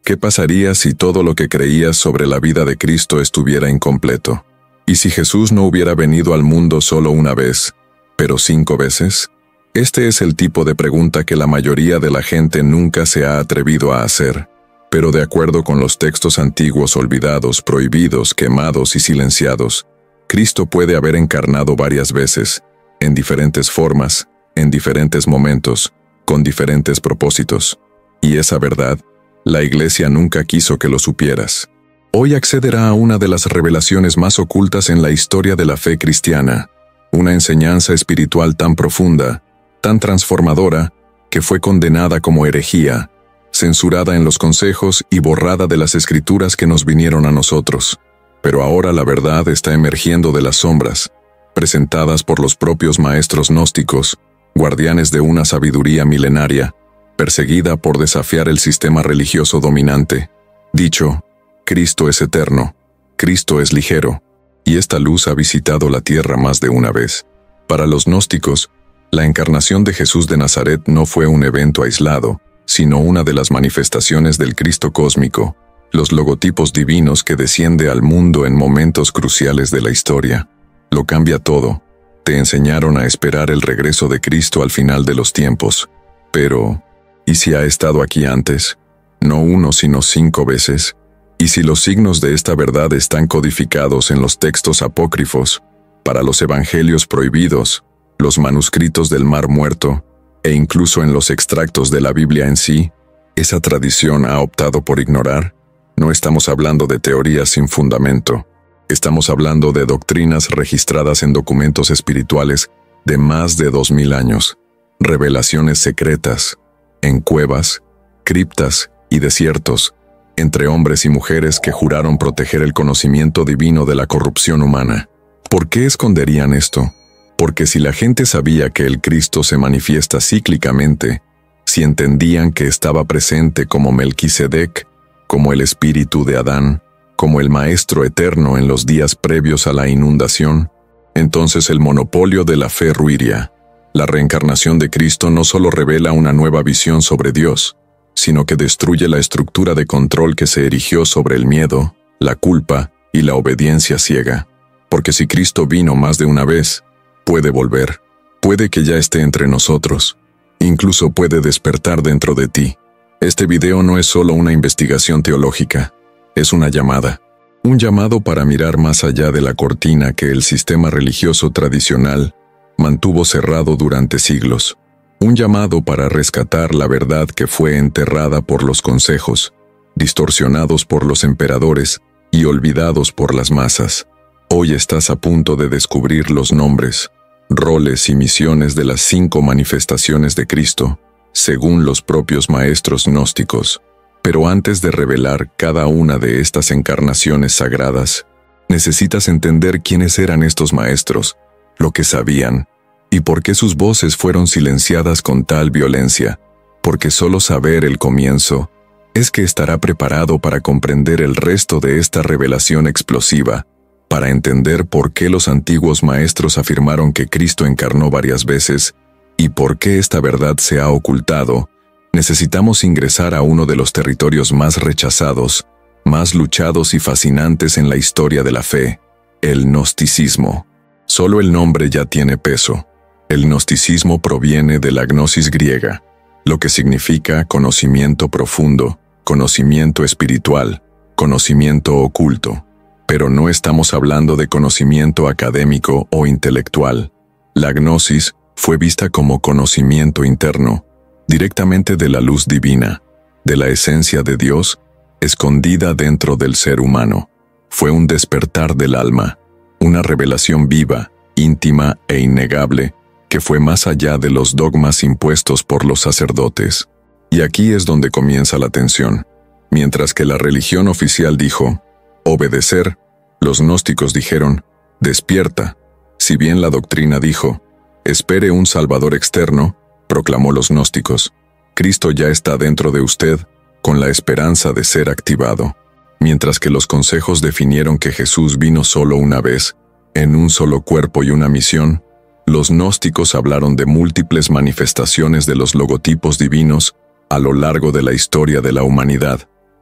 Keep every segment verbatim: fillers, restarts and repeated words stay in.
¿Qué pasaría si todo lo que creías sobre la vida de Cristo estuviera incompleto? ¿Y si Jesús no hubiera venido al mundo solo una vez, pero cinco veces? Este es el tipo de pregunta que la mayoría de la gente nunca se ha atrevido a hacer. Pero de acuerdo con los textos antiguos olvidados, prohibidos, quemados y silenciados, Cristo puede haber encarnado varias veces, en diferentes formas, en diferentes momentos, con diferentes propósitos. Y esa verdad, la Iglesia nunca quiso que lo supieras. Hoy accederá a una de las revelaciones más ocultas en la historia de la fe cristiana, una enseñanza espiritual tan profunda, tan transformadora, que fue condenada como herejía, censurada en los consejos y borrada de las escrituras que nos vinieron a nosotros. Pero ahora la verdad está emergiendo de las sombras, presentadas por los propios maestros gnósticos, guardianes de una sabiduría milenaria, perseguida por desafiar el sistema religioso dominante. Dicho, Cristo es eterno, Cristo es ligero, y esta luz ha visitado la tierra más de una vez. Para los gnósticos, la encarnación de Jesús de Nazaret no fue un evento aislado, sino una de las manifestaciones del Cristo cósmico, los logotipos divinos que desciende al mundo en momentos cruciales de la historia. Lo cambia todo. Te enseñaron a esperar el regreso de Cristo al final de los tiempos. Pero, ¿y si ha estado aquí antes? No uno sino cinco veces. ¿Y si los signos de esta verdad están codificados en los textos apócrifos, para los evangelios prohibidos, los manuscritos del Mar Muerto, e incluso en los extractos de la Biblia en sí, esa tradición ha optado por ignorar? No estamos hablando de teorías sin fundamento. Estamos hablando de doctrinas registradas en documentos espirituales de más de dos mil años, revelaciones secretas, en cuevas, criptas y desiertos, entre hombres y mujeres que juraron proteger el conocimiento divino de la corrupción humana. ¿Por qué esconderían esto? Porque si la gente sabía que el Cristo se manifiesta cíclicamente, si entendían que estaba presente como Melquisedec, como el espíritu de Adán, como el Maestro eterno en los días previos a la inundación, entonces el monopolio de la fe ruiría. La reencarnación de Cristo no solo revela una nueva visión sobre Dios, sino que destruye la estructura de control que se erigió sobre el miedo, la culpa y la obediencia ciega. Porque si Cristo vino más de una vez, puede volver, puede que ya esté entre nosotros, incluso puede despertar dentro de ti. Este video no es solo una investigación teológica, es una llamada. Un llamado para mirar más allá de la cortina que el sistema religioso tradicional mantuvo cerrado durante siglos. Un llamado para rescatar la verdad que fue enterrada por los consejos, distorsionados por los emperadores y olvidados por las masas. Hoy estás a punto de descubrir los nombres, roles y misiones de las cinco manifestaciones de Cristo, según los propios maestros gnósticos. Pero antes de revelar cada una de estas encarnaciones sagradas, necesitas entender quiénes eran estos maestros, lo que sabían, y por qué sus voces fueron silenciadas con tal violencia, porque solo saber el comienzo es que estará preparado para comprender el resto de esta revelación explosiva, para entender por qué los antiguos maestros afirmaron que Cristo encarnó varias veces y por qué esta verdad se ha ocultado. Necesitamos ingresar a uno de los territorios más rechazados, más luchados y fascinantes en la historia de la fe, el gnosticismo. Solo el nombre ya tiene peso. El gnosticismo proviene de la gnosis griega, lo que significa conocimiento profundo, conocimiento espiritual, conocimiento oculto. Pero no estamos hablando de conocimiento académico o intelectual. La gnosis fue vista como conocimiento interno, directamente de la luz divina, de la esencia de Dios, escondida dentro del ser humano. Fue un despertar del alma, una revelación viva, íntima e innegable, que fue más allá de los dogmas impuestos por los sacerdotes. Y aquí es donde comienza la tensión. Mientras que la religión oficial dijo, obedecer, los gnósticos dijeron, despierta. Si bien la doctrina dijo, espere un Salvador externo, proclamó los gnósticos, Cristo ya está dentro de usted, con la esperanza de ser activado. Mientras que los consejos definieron que Jesús vino solo una vez, en un solo cuerpo y una misión, los gnósticos hablaron de múltiples manifestaciones de los logotipos divinos a lo largo de la historia de la humanidad.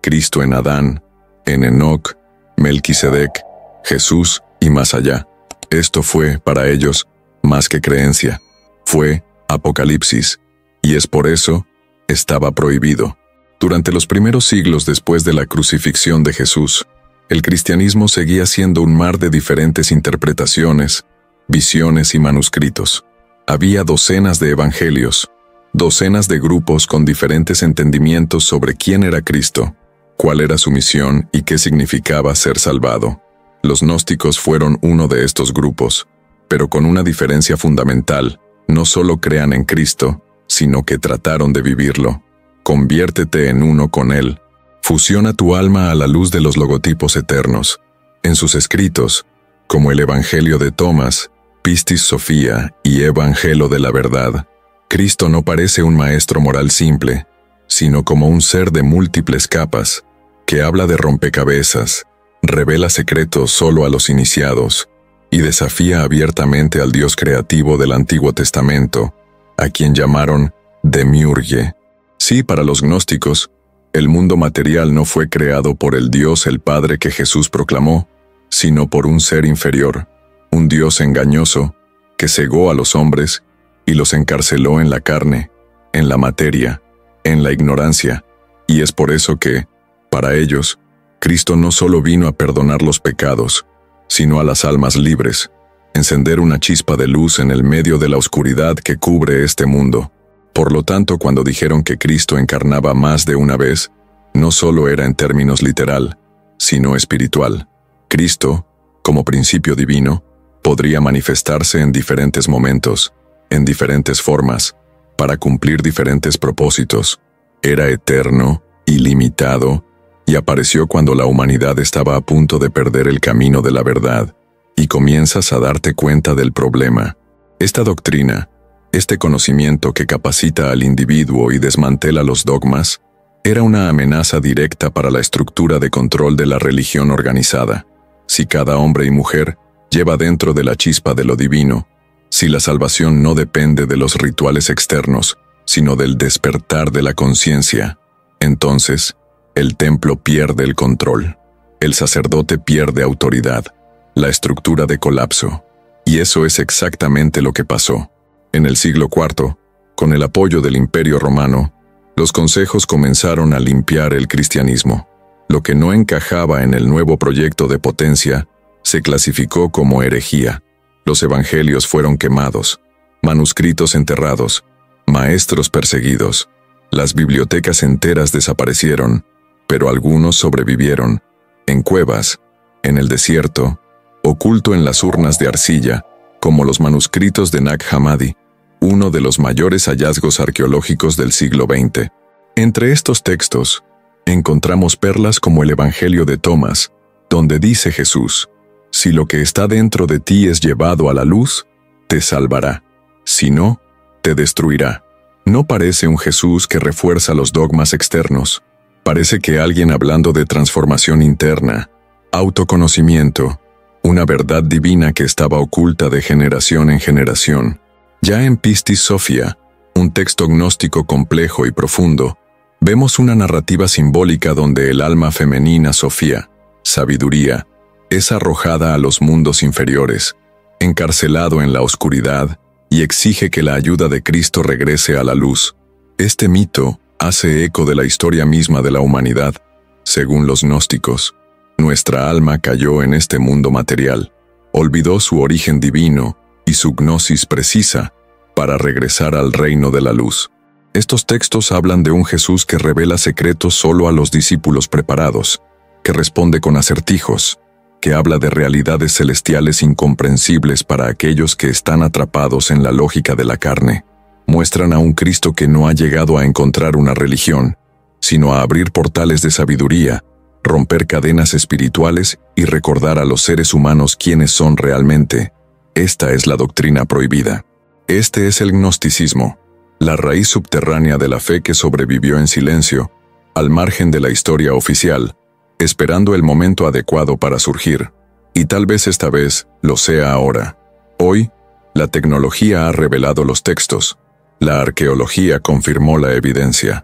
Cristo en Adán, en Enoc, Melquisedec, Jesús y más allá. Esto fue, para ellos, más que creencia. Fue Apocalipsis, y es por eso, estaba prohibido. Durante los primeros siglos después de la crucifixión de Jesús, el cristianismo seguía siendo un mar de diferentes interpretaciones, visiones y manuscritos. Había docenas de evangelios, docenas de grupos con diferentes entendimientos sobre quién era Cristo, cuál era su misión y qué significaba ser salvado. Los gnósticos fueron uno de estos grupos, pero con una diferencia fundamental: no solo crean en Cristo, sino que trataron de vivirlo. Conviértete en uno con Él. Fusiona tu alma a la luz de los logotipos eternos. En sus escritos, como el Evangelio de Tomás, Pistis Sophia y Evangelio de la Verdad, Cristo no parece un maestro moral simple, sino como un ser de múltiples capas, que habla de rompecabezas, revela secretos solo a los iniciados, y desafía abiertamente al Dios creativo del Antiguo Testamento, a quien llamaron Demiurge. Sí, para los gnósticos, el mundo material no fue creado por el Dios el Padre que Jesús proclamó, sino por un ser inferior, un Dios engañoso, que cegó a los hombres y los encarceló en la carne, en la materia, en la ignorancia, y es por eso que, para ellos, Cristo no solo vino a perdonar los pecados, sino a las almas libres, encender una chispa de luz en el medio de la oscuridad que cubre este mundo. Por lo tanto, cuando dijeron que Cristo encarnaba más de una vez, no solo era en términos literal, sino espiritual. Cristo, como principio divino, podría manifestarse en diferentes momentos, en diferentes formas, para cumplir diferentes propósitos. Era eterno, ilimitado, y apareció cuando la humanidad estaba a punto de perder el camino de la verdad, y comienzas a darte cuenta del problema. Esta doctrina, este conocimiento que capacita al individuo y desmantela los dogmas, era una amenaza directa para la estructura de control de la religión organizada. Si cada hombre y mujer lleva dentro de la chispa de lo divino, si la salvación no depende de los rituales externos, sino del despertar de la conciencia, entonces, el templo pierde el control. El sacerdote pierde autoridad, la estructura de colapso. Y eso es exactamente lo que pasó. En el siglo cuarto, con el apoyo del Imperio Romano, los consejos comenzaron a limpiar el cristianismo. Lo que no encajaba en el nuevo proyecto de potencia se clasificó como herejía. Los evangelios fueron quemados, manuscritos enterrados, maestros perseguidos. Las bibliotecas enteras desaparecieron, pero algunos sobrevivieron, en cuevas, en el desierto, oculto en las urnas de arcilla, como los manuscritos de Nag Hammadi, uno de los mayores hallazgos arqueológicos del siglo veinte. Entre estos textos, encontramos perlas como el Evangelio de Tomás, donde dice Jesús: si lo que está dentro de ti es llevado a la luz, te salvará, si no, te destruirá. No parece un Jesús que refuerza los dogmas externos, parece que alguien hablando de transformación interna, autoconocimiento, una verdad divina que estaba oculta de generación en generación. Ya en Pistis Sophia, un texto gnóstico complejo y profundo, vemos una narrativa simbólica donde el alma femenina Sofía, sabiduría, es arrojada a los mundos inferiores, encarcelado en la oscuridad, y exige que la ayuda de Cristo regrese a la luz. Este mito hace eco de la historia misma de la humanidad. Según los gnósticos, nuestra alma cayó en este mundo material, olvidó su origen divino y su gnosis precisa para regresar al reino de la luz. Estos textos hablan de un Jesús que revela secretos solo a los discípulos preparados, que responde con acertijos, que habla de realidades celestiales incomprensibles para aquellos que están atrapados en la lógica de la carne. Muestran a un Cristo que no ha llegado a encontrar una religión, sino a abrir portales de sabiduría, romper cadenas espirituales y recordar a los seres humanos quiénes son realmente. Esta es la doctrina prohibida. Este es el gnosticismo, la raíz subterránea de la fe que sobrevivió en silencio, al margen de la historia oficial, esperando el momento adecuado para surgir. Y tal vez esta vez lo sea ahora. Hoy, la tecnología ha revelado los textos, la arqueología confirmó la evidencia,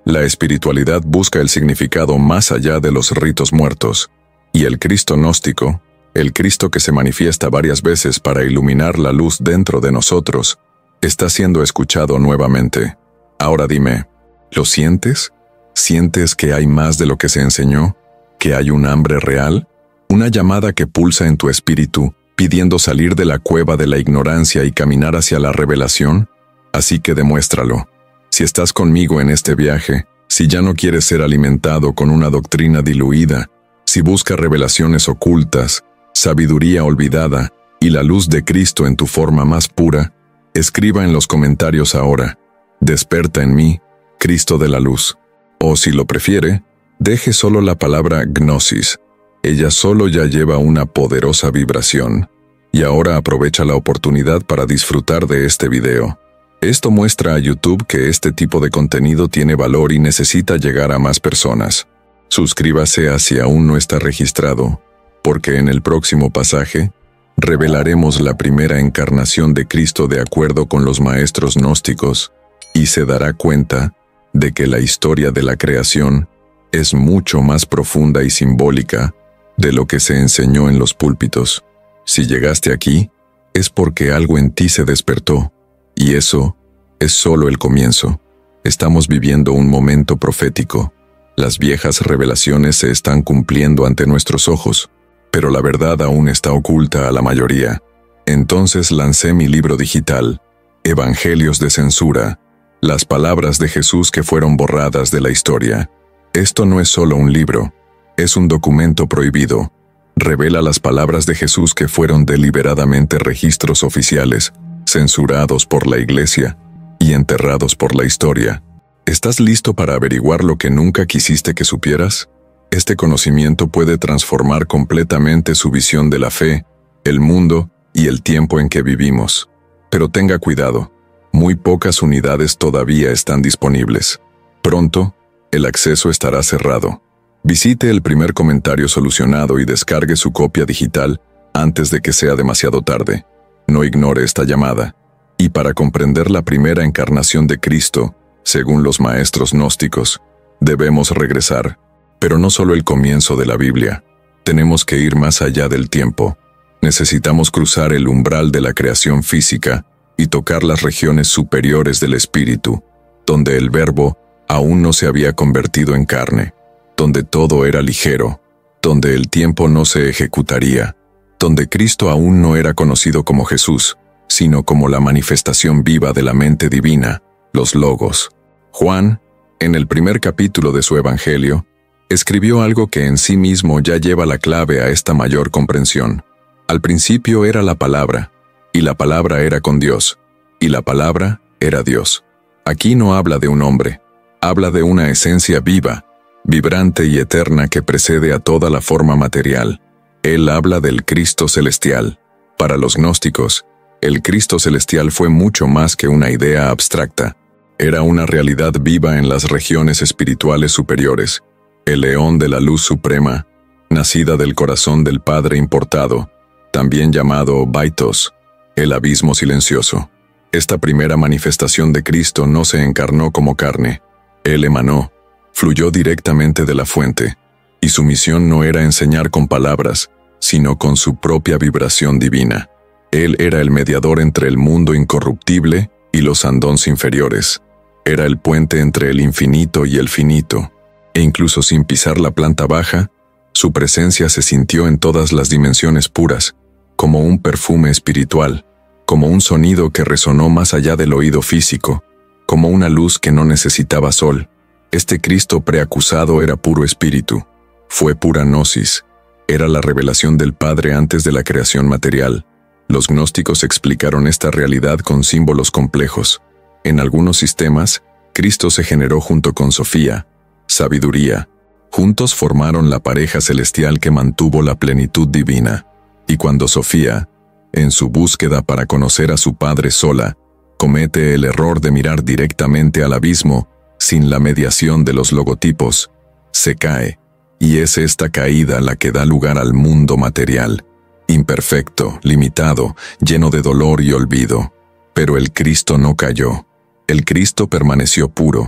La espiritualidad busca el significado más allá de los ritos muertos, y el Cristo gnóstico, el Cristo que se manifiesta varias veces para iluminar la luz dentro de nosotros, está siendo escuchado nuevamente. Ahora dime, ¿lo sientes? ¿Sientes que hay más de lo que se enseñó? ¿Que hay un hambre real? Una llamada que pulsa en tu espíritu, pidiendo salir de la cueva de la ignorancia y caminar hacia la revelación? Así que demuéstralo. Si estás conmigo en este viaje, si ya no quieres ser alimentado con una doctrina diluida, si buscas revelaciones ocultas, sabiduría olvidada y la luz de Cristo en tu forma más pura, escriba en los comentarios ahora, desperta en mí, Cristo de la luz. O si lo prefiere, deje solo la palabra gnosis. Ella solo ya lleva una poderosa vibración. Y ahora aprovecha la oportunidad para disfrutar de este video. Esto muestra a YouTube que este tipo de contenido tiene valor y necesita llegar a más personas. Suscríbase a si aún no está registrado, porque en el próximo pasaje, revelaremos la primera encarnación de Cristo de acuerdo con los maestros gnósticos, y se dará cuenta de que la historia de la creación es mucho más profunda y simbólica de lo que se enseñó en los púlpitos. Si llegaste aquí, es porque algo en ti se despertó, y eso es solo el comienzo. Estamos viviendo un momento profético. Las viejas revelaciones se están cumpliendo ante nuestros ojos, pero la verdad aún está oculta a la mayoría. Entonces lancé mi libro digital, Evangelios de Censura, las palabras de Jesús que fueron borradas de la historia. Esto no es solo un libro, es un documento prohibido. Revela las palabras de Jesús que fueron deliberadamente registros oficiales, censurados por la Iglesia y enterrados por la historia. ¿Estás listo para averiguar lo que nunca quisiste que supieras? Este conocimiento puede transformar completamente su visión de la fe, el mundo y el tiempo en que vivimos. Pero tenga cuidado, muy pocas unidades todavía están disponibles. Pronto, el acceso estará cerrado. Visite el primer comentario solucionado y descargue su copia digital antes de que sea demasiado tarde. No ignore esta llamada. Y para comprender la primera encarnación de Cristo, según los maestros gnósticos, debemos regresar. Pero no solo el comienzo de la Biblia. Tenemos que ir más allá del tiempo. Necesitamos cruzar el umbral de la creación física y tocar las regiones superiores del espíritu, donde el Verbo aún no se había convertido en carne, donde todo era ligero, donde el tiempo no se ejecutaría, donde Cristo aún no era conocido como Jesús, sino como la manifestación viva de la mente divina, los logos. Juan, en el primer capítulo de su Evangelio, escribió algo que en sí mismo ya lleva la clave a esta mayor comprensión. Al principio era la palabra, y la palabra era con Dios, y la palabra era Dios. Aquí no habla de un hombre, habla de una esencia viva, vibrante y eterna que precede a toda la forma material. Él habla del Cristo celestial. Para los gnósticos, el Cristo celestial fue mucho más que una idea abstracta. Era una realidad viva en las regiones espirituales superiores, el león de la luz suprema, nacida del corazón del Padre importado, también llamado Baitos, el abismo silencioso. Esta primera manifestación de Cristo no se encarnó como carne. Él emanó, fluyó directamente de la fuente, y su misión no era enseñar con palabras, sino con su propia vibración divina. Él era el mediador entre el mundo incorruptible y los andons inferiores. Era el puente entre el infinito y el finito, e incluso sin pisar la planta baja, su presencia se sintió en todas las dimensiones puras, como un perfume espiritual, como un sonido que resonó más allá del oído físico, como una luz que no necesitaba sol. Este Cristo preacusado era puro espíritu, fue pura gnosis, era la revelación del Padre antes de la creación material. Los gnósticos explicaron esta realidad con símbolos complejos. En algunos sistemas, Cristo se generó junto con Sofía, sabiduría. Juntos formaron la pareja celestial que mantuvo la plenitud divina. Y cuando Sofía, en su búsqueda para conocer a su Padre sola, comete el error de mirar directamente al abismo, sin la mediación de los logotipos, se cae, y es esta caída la que da lugar al mundo material, imperfecto, limitado, lleno de dolor y olvido. Pero el Cristo no cayó. El Cristo permaneció puro,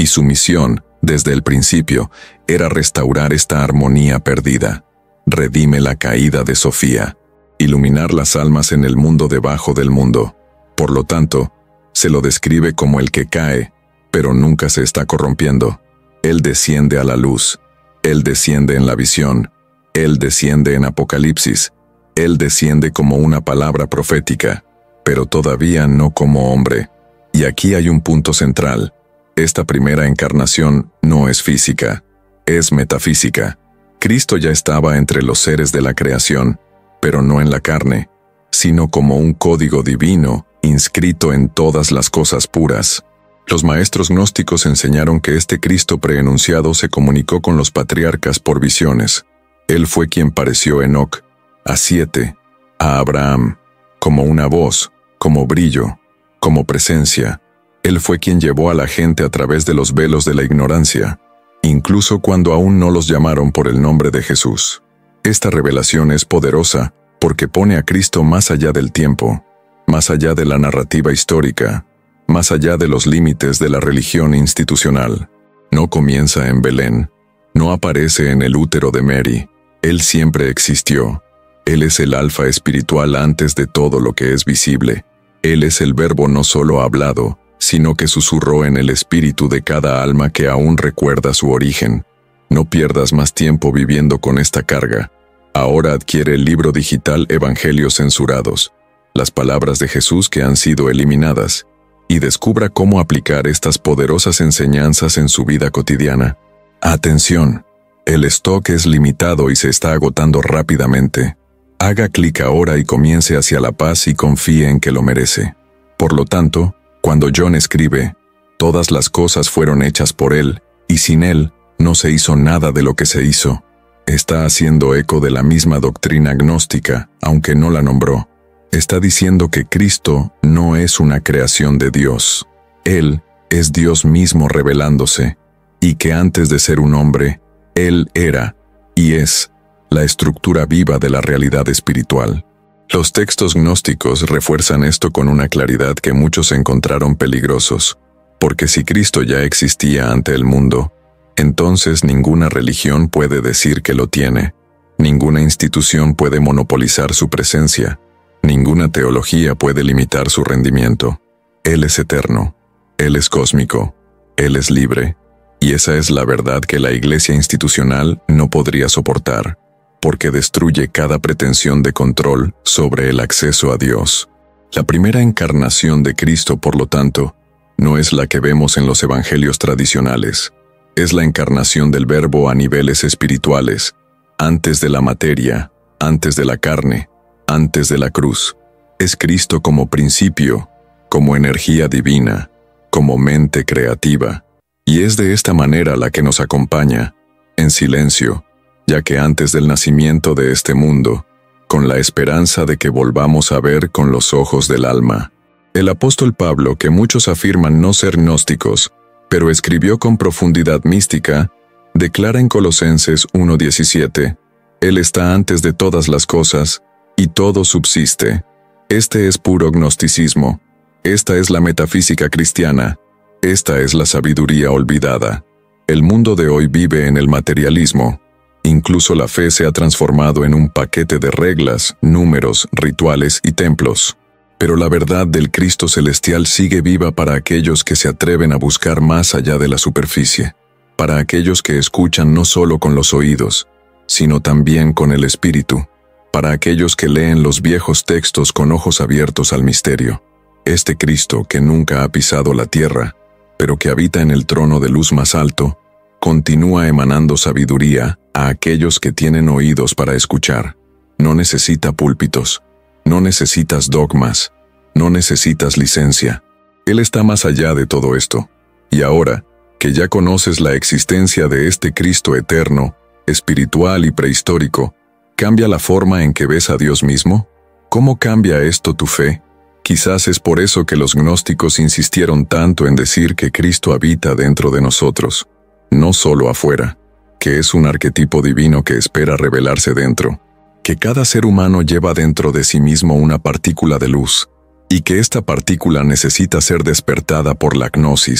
y su misión, desde el principio, era restaurar esta armonía perdida. Redime la caída de Sofía, iluminar las almas en el mundo debajo del mundo. Por lo tanto, se lo describe como el que cae, pero nunca se está corrompiendo. Él desciende a la luz, Él desciende en la visión, Él desciende en Apocalipsis, Él desciende como una palabra profética, pero todavía no como hombre. Y aquí hay un punto central. Esta primera encarnación no es física, es metafísica. Cristo ya estaba entre los seres de la creación, pero no en la carne, sino como un código divino inscrito en todas las cosas puras. Los maestros gnósticos enseñaron que este Cristo preenunciado se comunicó con los patriarcas por visiones. Él fue quien pareció a Enoc, a Siete, a Abraham, como una voz, como brillo, como presencia. Él fue quien llevó a la gente a través de los velos de la ignorancia, incluso cuando aún no los llamaron por el nombre de Jesús. Esta revelación es poderosa porque pone a Cristo más allá del tiempo, más allá de la narrativa histórica, más allá de los límites de la religión institucional. No comienza en Belén, no aparece en el útero de Mary. Él siempre existió. Él es el alfa espiritual antes de todo lo que es visible. Él es el verbo no solo hablado, sino que susurró en el espíritu de cada alma que aún recuerda su origen. No pierdas más tiempo viviendo con esta carga. Ahora adquiere el libro digital Evangelios censurados, las palabras de Jesús que han sido eliminadas, y descubra cómo aplicar estas poderosas enseñanzas en su vida cotidiana. Atención, el stock es limitado y se está agotando rápidamente. Haga clic ahora y comience hacia la paz y confíe en que lo merece. Por lo tanto, cuando John escribe, todas las cosas fueron hechas por Él, y sin Él no se hizo nada de lo que se hizo, está haciendo eco de la misma doctrina gnóstica, aunque no la nombró. Está diciendo que Cristo no es una creación de Dios. Él es Dios mismo revelándose, y que antes de ser un hombre, Él era, y es, la estructura viva de la realidad espiritual. Los textos gnósticos refuerzan esto con una claridad que muchos encontraron peligrosos, porque si Cristo ya existía ante el mundo, entonces ninguna religión puede decir que lo tiene, ninguna institución puede monopolizar su presencia, ninguna teología puede limitar su rendimiento. Él es eterno, Él es cósmico, Él es libre, y esa es la verdad que la Iglesia institucional no podría soportar, porque destruye cada pretensión de control sobre el acceso a Dios. La primera encarnación de Cristo, por lo tanto, no es la que vemos en los evangelios tradicionales. Es la encarnación del Verbo a niveles espirituales, antes de la materia, antes de la carne, antes de la cruz. Es Cristo como principio, como energía divina, como mente creativa. Y es de esta manera la que nos acompaña, en silencio, ya que antes del nacimiento de este mundo, con la esperanza de que volvamos a ver con los ojos del alma. El apóstol Pablo, que muchos afirman no ser gnósticos, pero escribió con profundidad mística, declara en Colosenses uno diecisiete, Él está antes de todas las cosas, y todo subsiste. Este es puro gnosticismo, esta es la metafísica cristiana, esta es la sabiduría olvidada. El mundo de hoy vive en el materialismo. Incluso la fe se ha transformado en un paquete de reglas, números, rituales y templos. Pero la verdad del Cristo celestial sigue viva para aquellos que se atreven a buscar más allá de la superficie, para aquellos que escuchan no solo con los oídos, sino también con el espíritu, para aquellos que leen los viejos textos con ojos abiertos al misterio. Este Cristo que nunca ha pisado la tierra, pero que habita en el trono de luz más alto, continúa emanando sabiduría a aquellos que tienen oídos para escuchar. No necesita púlpitos, no necesitas dogmas, no necesitas licencia. Él está más allá de todo esto. Y ahora, que ya conoces la existencia de este Cristo eterno, espiritual y prehistórico, ¿cambia la forma en que ves a Dios mismo? ¿Cómo cambia esto tu fe? Quizás es por eso que los gnósticos insistieron tanto en decir que Cristo habita dentro de nosotros, no solo afuera, que es un arquetipo divino que espera revelarse dentro, que cada ser humano lleva dentro de sí mismo una partícula de luz, y que esta partícula necesita ser despertada por la gnosis,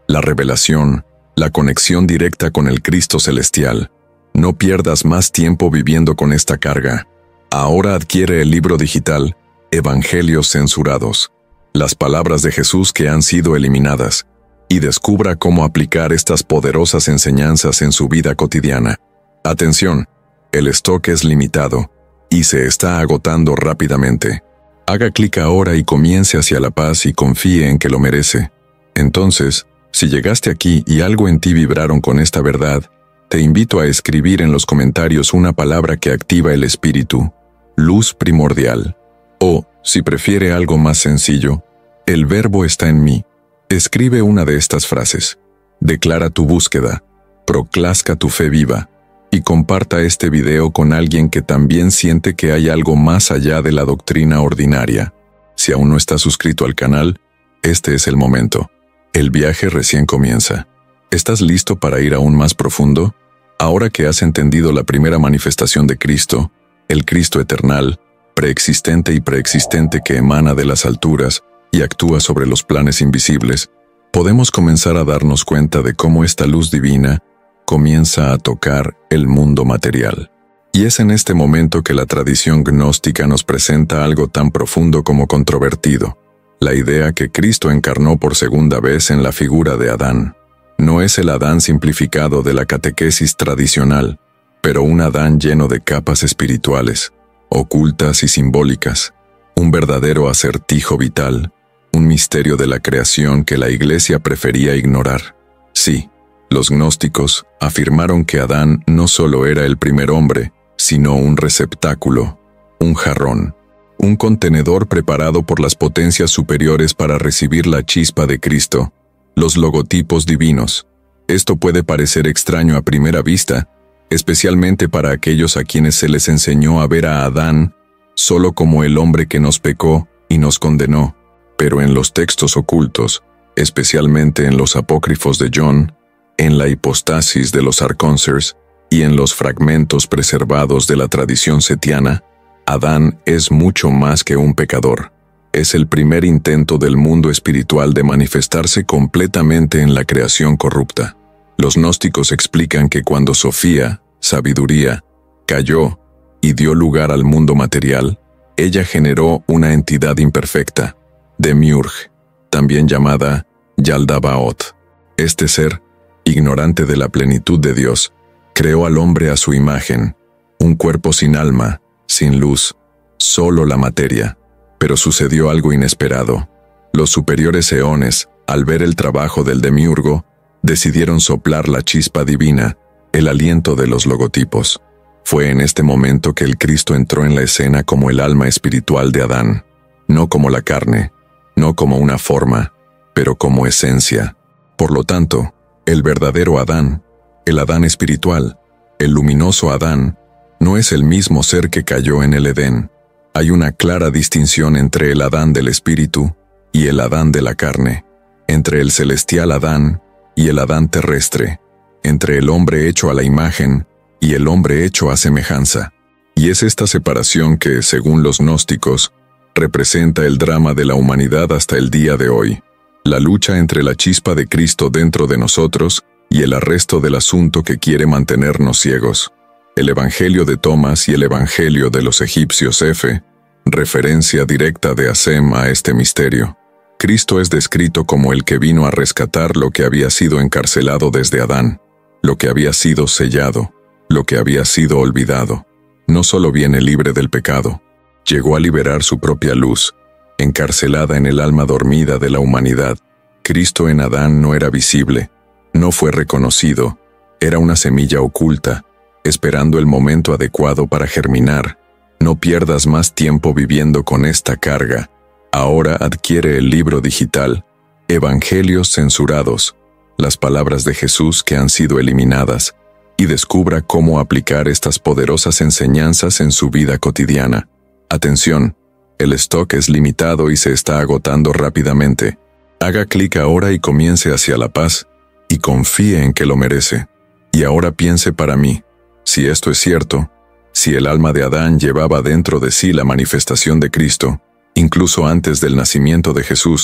la revelación, la conexión directa con el Cristo celestial. No pierdas más tiempo viviendo con esta carga. Ahora adquiere el libro digital, Evangelios censurados, las palabras de Jesús que han sido eliminadas, y descubra cómo aplicar estas poderosas enseñanzas en su vida cotidiana. Atención, el stock es limitado, y se está agotando rápidamente. Haga clic ahora y comience hacia la paz y confíe en que lo merece. Entonces, si llegaste aquí y algo en ti vibraron con esta verdad, te invito a escribir en los comentarios una palabra que activa el espíritu, luz primordial. O, si prefiere algo más sencillo, el verbo está en mí. Escribe una de estas frases. Declara tu búsqueda, proclasca tu fe viva, y comparta este video con alguien que también siente que hay algo más allá de la doctrina ordinaria. Si aún no estás suscrito al canal, este es el momento. El viaje recién comienza. ¿Estás listo para ir aún más profundo? Ahora que has entendido la primera manifestación de Cristo, el Cristo eternal, preexistente y preexistente que emana de las alturas y actúa sobre los planes invisibles, podemos comenzar a darnos cuenta de cómo esta luz divina comienza a tocar el mundo material. Y es en este momento que la tradición gnóstica nos presenta algo tan profundo como controvertido: la idea que Cristo encarnó por segunda vez en la figura de Adán. No es el Adán simplificado de la catequesis tradicional, pero un Adán lleno de capas espirituales, ocultas y simbólicas, un verdadero acertijo vital, un misterio de la creación que la Iglesia prefería ignorar. Sí, los gnósticos afirmaron que Adán no solo era el primer hombre, sino un receptáculo, un jarrón, un contenedor preparado por las potencias superiores para recibir la chispa de Cristo, los logotipos divinos. Esto puede parecer extraño a primera vista, especialmente para aquellos a quienes se les enseñó a ver a Adán solo como el hombre que nos pecó y nos condenó, pero en los textos ocultos, especialmente en los apócrifos de John, en la hipostasis de los arcóncers y en los fragmentos preservados de la tradición setiana, Adán es mucho más que un pecador. Es el primer intento del mundo espiritual de manifestarse completamente en la creación corrupta. Los gnósticos explican que cuando Sofía, sabiduría, cayó y dio lugar al mundo material, ella generó una entidad imperfecta, Demiurge, también llamada Yaldabaoth. Este ser, ignorante de la plenitud de Dios, creó al hombre a su imagen, un cuerpo sin alma, sin luz, solo la materia. Pero sucedió algo inesperado. Los superiores eones, al ver el trabajo del demiurgo, decidieron soplar la chispa divina, el aliento de los logotipos. Fue en este momento que el Cristo entró en la escena como el alma espiritual de Adán, no como la carne, no como una forma, pero como esencia. Por lo tanto, el verdadero Adán, el Adán espiritual, el luminoso Adán, no es el mismo ser que cayó en el Edén. Hay una clara distinción entre el Adán del espíritu y el Adán de la carne, entre el celestial Adán y el Adán terrestre, entre el hombre hecho a la imagen y el hombre hecho a semejanza. Y es esta separación que, según los gnósticos, representa el drama de la humanidad hasta el día de hoy. La lucha entre la chispa de Cristo dentro de nosotros y el arresto del asunto que quiere mantenernos ciegos. El Evangelio de Tomás y el Evangelio de los egipcios F, referencia directa de Hasem a este misterio. Cristo es descrito como el que vino a rescatar lo que había sido encarcelado desde Adán, lo que había sido sellado, lo que había sido olvidado. No solo viene libre del pecado, llegó a liberar su propia luz, encarcelada en el alma dormida de la humanidad. Cristo en Adán no era visible, no fue reconocido, era una semilla oculta, esperando el momento adecuado para germinar. No pierdas más tiempo viviendo con esta carga. Ahora adquiere el libro digital, Evangelios censurados, las palabras de Jesús que han sido eliminadas, y descubra cómo aplicar estas poderosas enseñanzas en su vida cotidiana. Atención, el stock es limitado y se está agotando rápidamente. Haga clic ahora y comience hacia la paz, y confíe en que lo merece. Y ahora piense para mí, si esto es cierto, si el alma de Adán llevaba dentro de sí la manifestación de Cristo, incluso antes del nacimiento de Jesús,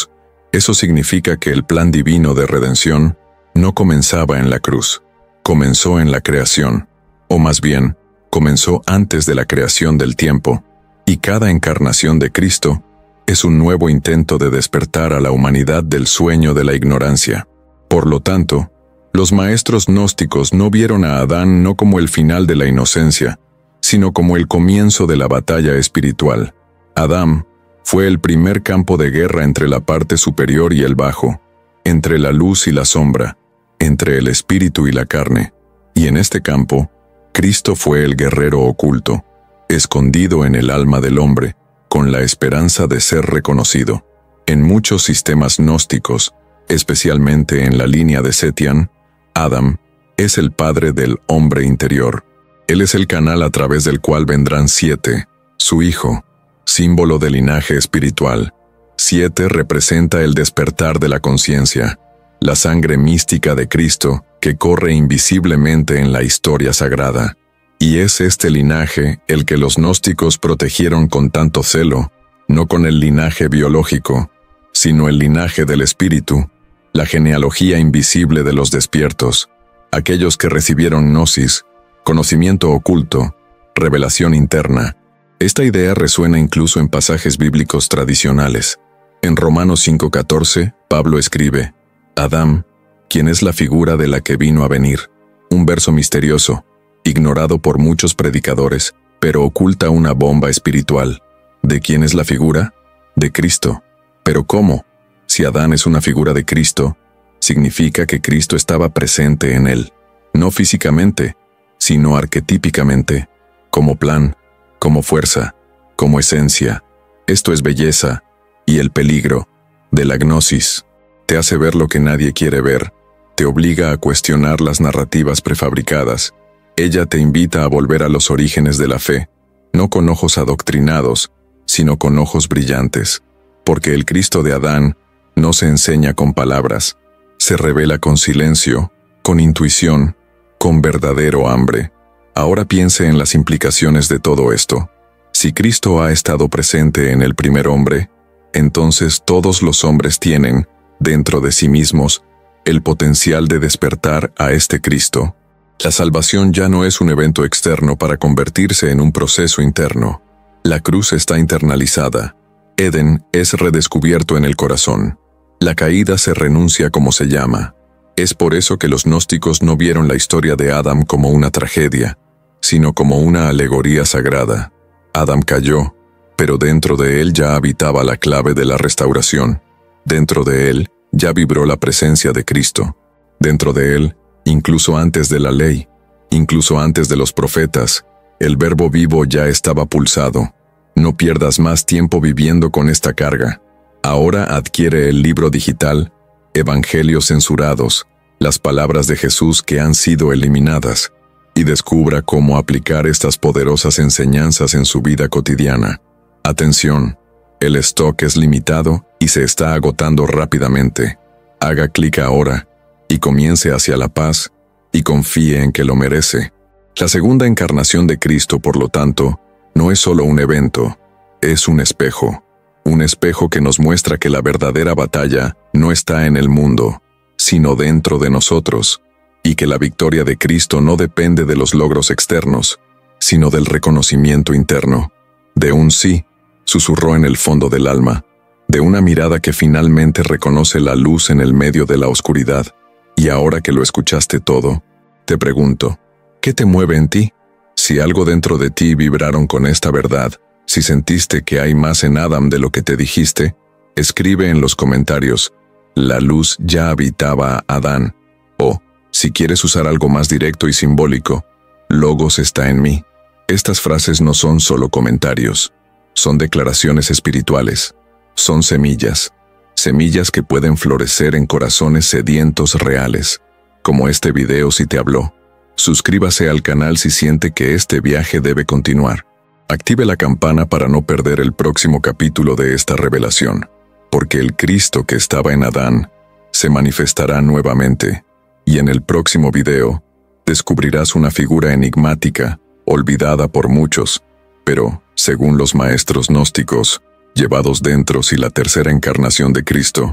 Eso significa que el plan divino de redención no comenzaba en la cruz, comenzó en la creación, o más bien, comenzó antes de la creación del tiempo, y cada encarnación de Cristo es un nuevo intento de despertar a la humanidad del sueño de la ignorancia. Por lo tanto, los maestros gnósticos no vieron a Adán no como el final de la inocencia, sino como el comienzo de la batalla espiritual. Adán fue el primer campo de guerra entre la parte superior y el bajo, entre la luz y la sombra, entre el espíritu y la carne, y en este campo, Cristo fue el guerrero oculto, escondido en el alma del hombre, con la esperanza de ser reconocido. En muchos sistemas gnósticos, especialmente en la línea de Setian, Adam es el padre del hombre interior. Él es el canal a través del cual vendrán siete, su hijo, símbolo del linaje espiritual. Siete representa el despertar de la conciencia, la sangre mística de Cristo que corre invisiblemente en la historia sagrada. Y es este linaje el que los gnósticos protegieron con tanto celo, no con el linaje biológico, sino el linaje del espíritu, la genealogía invisible de los despiertos, aquellos que recibieron gnosis, conocimiento oculto, revelación interna. Esta idea resuena incluso en pasajes bíblicos tradicionales. En Romanos cinco catorce, Pablo escribe, Adán, quien es la figura de la que vino a venir, un verso misterioso, ignorado por muchos predicadores, pero oculta una bomba espiritual. ¿De quién es la figura? De Cristo. ¿Pero cómo? Si Adán es una figura de Cristo, significa que Cristo estaba presente en él, no físicamente, sino arquetípicamente, como plan, como fuerza, como esencia. Esto es belleza, y el peligro de la gnosis. Te hace ver lo que nadie quiere ver, te obliga a cuestionar las narrativas prefabricadas. Ella te invita a volver a los orígenes de la fe, no con ojos adoctrinados, sino con ojos brillantes, porque el Cristo de Adán no se enseña con palabras, se revela con silencio, con intuición, con verdadero hambre. Ahora piense en las implicaciones de todo esto. Si Cristo ha estado presente en el primer hombre, entonces todos los hombres tienen, dentro de sí mismos, el potencial de despertar a este Cristo. La salvación ya no es un evento externo para convertirse en un proceso interno. La cruz está internalizada. Edén es redescubierto en el corazón. La caída se renuncia como se llama. Es por eso que los gnósticos no vieron la historia de Adán como una tragedia, sino como una alegoría sagrada. Adán cayó, pero dentro de él ya habitaba la clave de la restauración. Dentro de él ya vibró la presencia de Cristo. Dentro de él, incluso antes de la ley, incluso antes de los profetas, el verbo vivo ya estaba pulsado. No pierdas más tiempo viviendo con esta carga. Ahora adquiere el libro digital, Evangelios censurados, las palabras de Jesús que han sido eliminadas, y descubra cómo aplicar estas poderosas enseñanzas en su vida cotidiana. Atención, el stock es limitado y se está agotando rápidamente. Haga clic ahora y comience hacia la paz y confíe en que lo merece. La segunda encarnación de Cristo, por lo tanto, no es solo un evento, es un espejo. Un espejo que nos muestra que la verdadera batalla no está en el mundo, sino dentro de nosotros, y que la victoria de Cristo no depende de los logros externos, sino del reconocimiento interno, de un sí, susurró en el fondo del alma, de una mirada que finalmente reconoce la luz en el medio de la oscuridad. Y ahora que lo escuchaste todo, te pregunto, ¿qué te mueve en ti? Si algo dentro de ti vibraron con esta verdad, si sentiste que hay más en Adam de lo que te dijiste, escribe en los comentarios, la luz ya habitaba a Adán. O, si quieres usar algo más directo y simbólico, Logos está en mí. Estas frases no son solo comentarios, son declaraciones espirituales, son semillas, semillas que pueden florecer en corazones sedientos reales, como este video si te habló. Suscríbase al canal si siente que este viaje debe continuar. Active la campana para no perder el próximo capítulo de esta revelación, porque el Cristo que estaba en Adán se manifestará nuevamente, y en el próximo video descubrirás una figura enigmática, olvidada por muchos, pero, según los maestros gnósticos, llevados dentro si la tercera encarnación de Cristo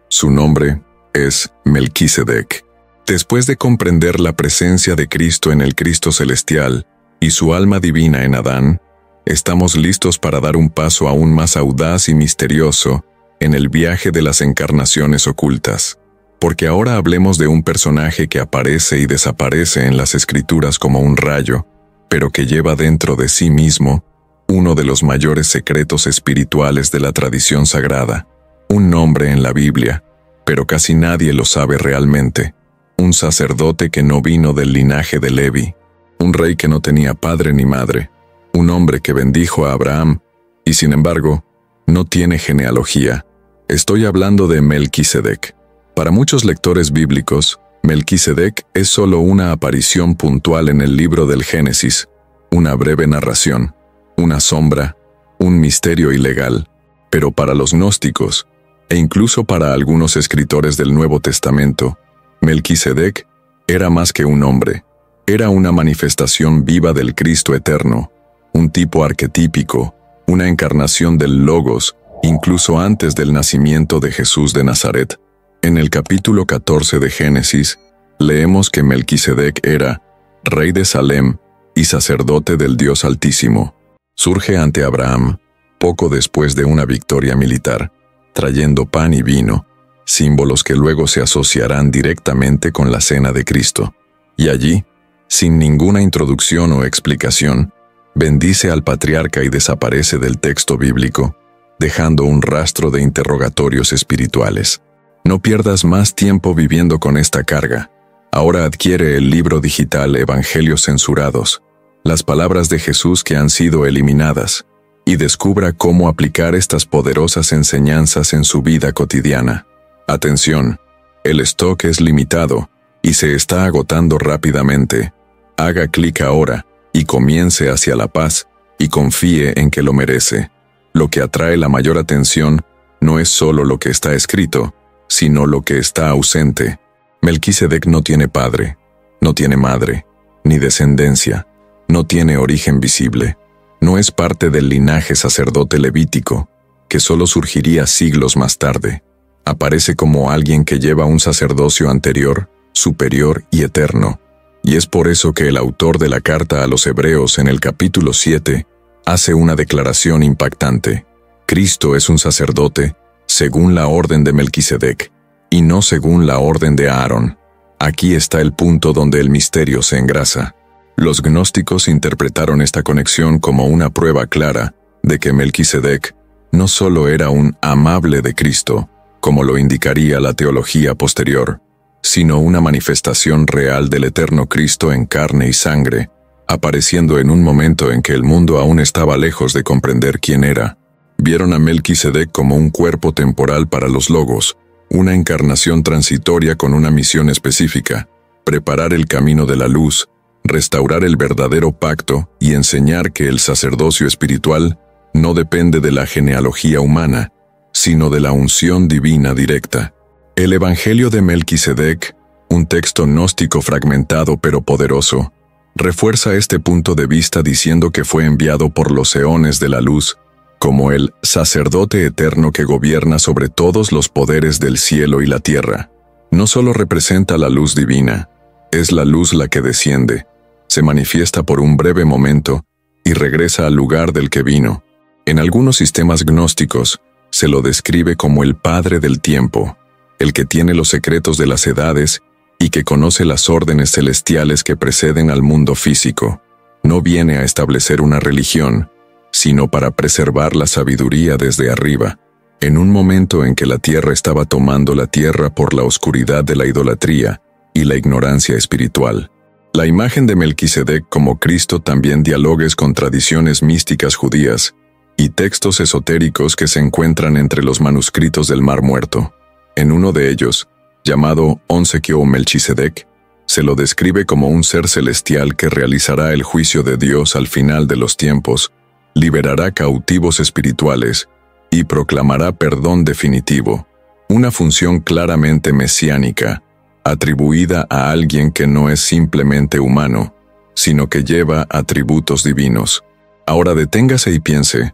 Su nombre es Melquisedec. Después de comprender la presencia de Cristo en el Cristo celestial y su alma divina en Adán, estamos listos para dar un paso aún más audaz y misterioso en el viaje de las encarnaciones ocultas. Porque ahora hablemos de un personaje que aparece y desaparece en las Escrituras como un rayo, pero que lleva dentro de sí mismo uno de los mayores secretos espirituales de la tradición sagrada. Un nombre en la Biblia, pero casi nadie lo sabe realmente. Un sacerdote que no vino del linaje de Levi. Un rey que no tenía padre ni madre. Un hombre que bendijo a Abraham y, sin embargo, no tiene genealogía. Estoy hablando de Melquisedec. Para muchos lectores bíblicos, Melquisedec es solo una aparición puntual en el libro del Génesis, una breve narración, una sombra, un misterio ilegal. Pero para los gnósticos, e incluso para algunos escritores del Nuevo Testamento, Melquisedec era más que un hombre. Era una manifestación viva del Cristo eterno, un tipo arquetípico, una encarnación del Logos, incluso antes del nacimiento de Jesús de Nazaret. En el capítulo catorce de Génesis, leemos que Melquisedec era rey de Salem y sacerdote del Dios Altísimo. Surge ante Abraham, poco después de una victoria militar, trayendo pan y vino, símbolos que luego se asociarán directamente con la cena de Cristo. Y allí, sin ninguna introducción o explicación, bendice al patriarca y desaparece del texto bíblico, dejando un rastro de interrogatorios espirituales. No pierdas más tiempo viviendo con esta carga. Ahora adquiere el libro digital Evangelios Censurados, las palabras de Jesús que han sido eliminadas, y descubra cómo aplicar estas poderosas enseñanzas en su vida cotidiana. Atención, el stock es limitado y se está agotando rápidamente. Haga clic ahora y comience hacia la paz y confíe en que lo merece. Lo que atrae la mayor atención no es solo lo que está escrito, sino lo que está ausente. Melquisedec no tiene padre, no tiene madre, ni descendencia, no tiene origen visible. No es parte del linaje sacerdote levítico, que solo surgiría siglos más tarde. Aparece como alguien que lleva un sacerdocio anterior, superior y eterno. Y es por eso que el autor de la carta a los Hebreos en el capítulo siete hace una declaración impactante. Cristo es un sacerdote según la orden de Melquisedec, y no según la orden de Aarón. Aquí está el punto donde el misterio se engrasa. Los gnósticos interpretaron esta conexión como una prueba clara de que Melquisedec no solo era un amable de Cristo, como lo indicaría la teología posterior, sino una manifestación real del eterno Cristo en carne y sangre, apareciendo en un momento en que el mundo aún estaba lejos de comprender quién era. Vieron a Melquisedec como un cuerpo temporal para los logos, una encarnación transitoria con una misión específica: preparar el camino de la luz, restaurar el verdadero pacto y enseñar que el sacerdocio espiritual no depende de la genealogía humana, sino de la unción divina directa. El Evangelio de Melquisedec, un texto gnóstico fragmentado pero poderoso, refuerza este punto de vista diciendo que fue enviado por los eones de la luz, como el sacerdote eterno que gobierna sobre todos los poderes del cielo y la tierra. No solo representa la luz divina, es la luz la que desciende, se manifiesta por un breve momento y regresa al lugar del que vino. En algunos sistemas gnósticos, se lo describe como el Padre del tiempo, el que tiene los secretos de las edades y que conoce las órdenes celestiales que preceden al mundo físico. No viene a establecer una religión, sino para preservar la sabiduría desde arriba, en un momento en que la tierra estaba tomando la tierra por la oscuridad de la idolatría y la ignorancia espiritual. La imagen de Melquisedec como Cristo también dialogues con tradiciones místicas judías y textos esotéricos que se encuentran entre los manuscritos del Mar Muerto. En uno de ellos, llamado Onsequio Melchisedec, se lo describe como un ser celestial que realizará el juicio de Dios al final de los tiempos, liberará cautivos espirituales y proclamará perdón definitivo, una función claramente mesiánica, atribuida a alguien que no es simplemente humano, sino que lleva atributos divinos. Ahora deténgase y piense,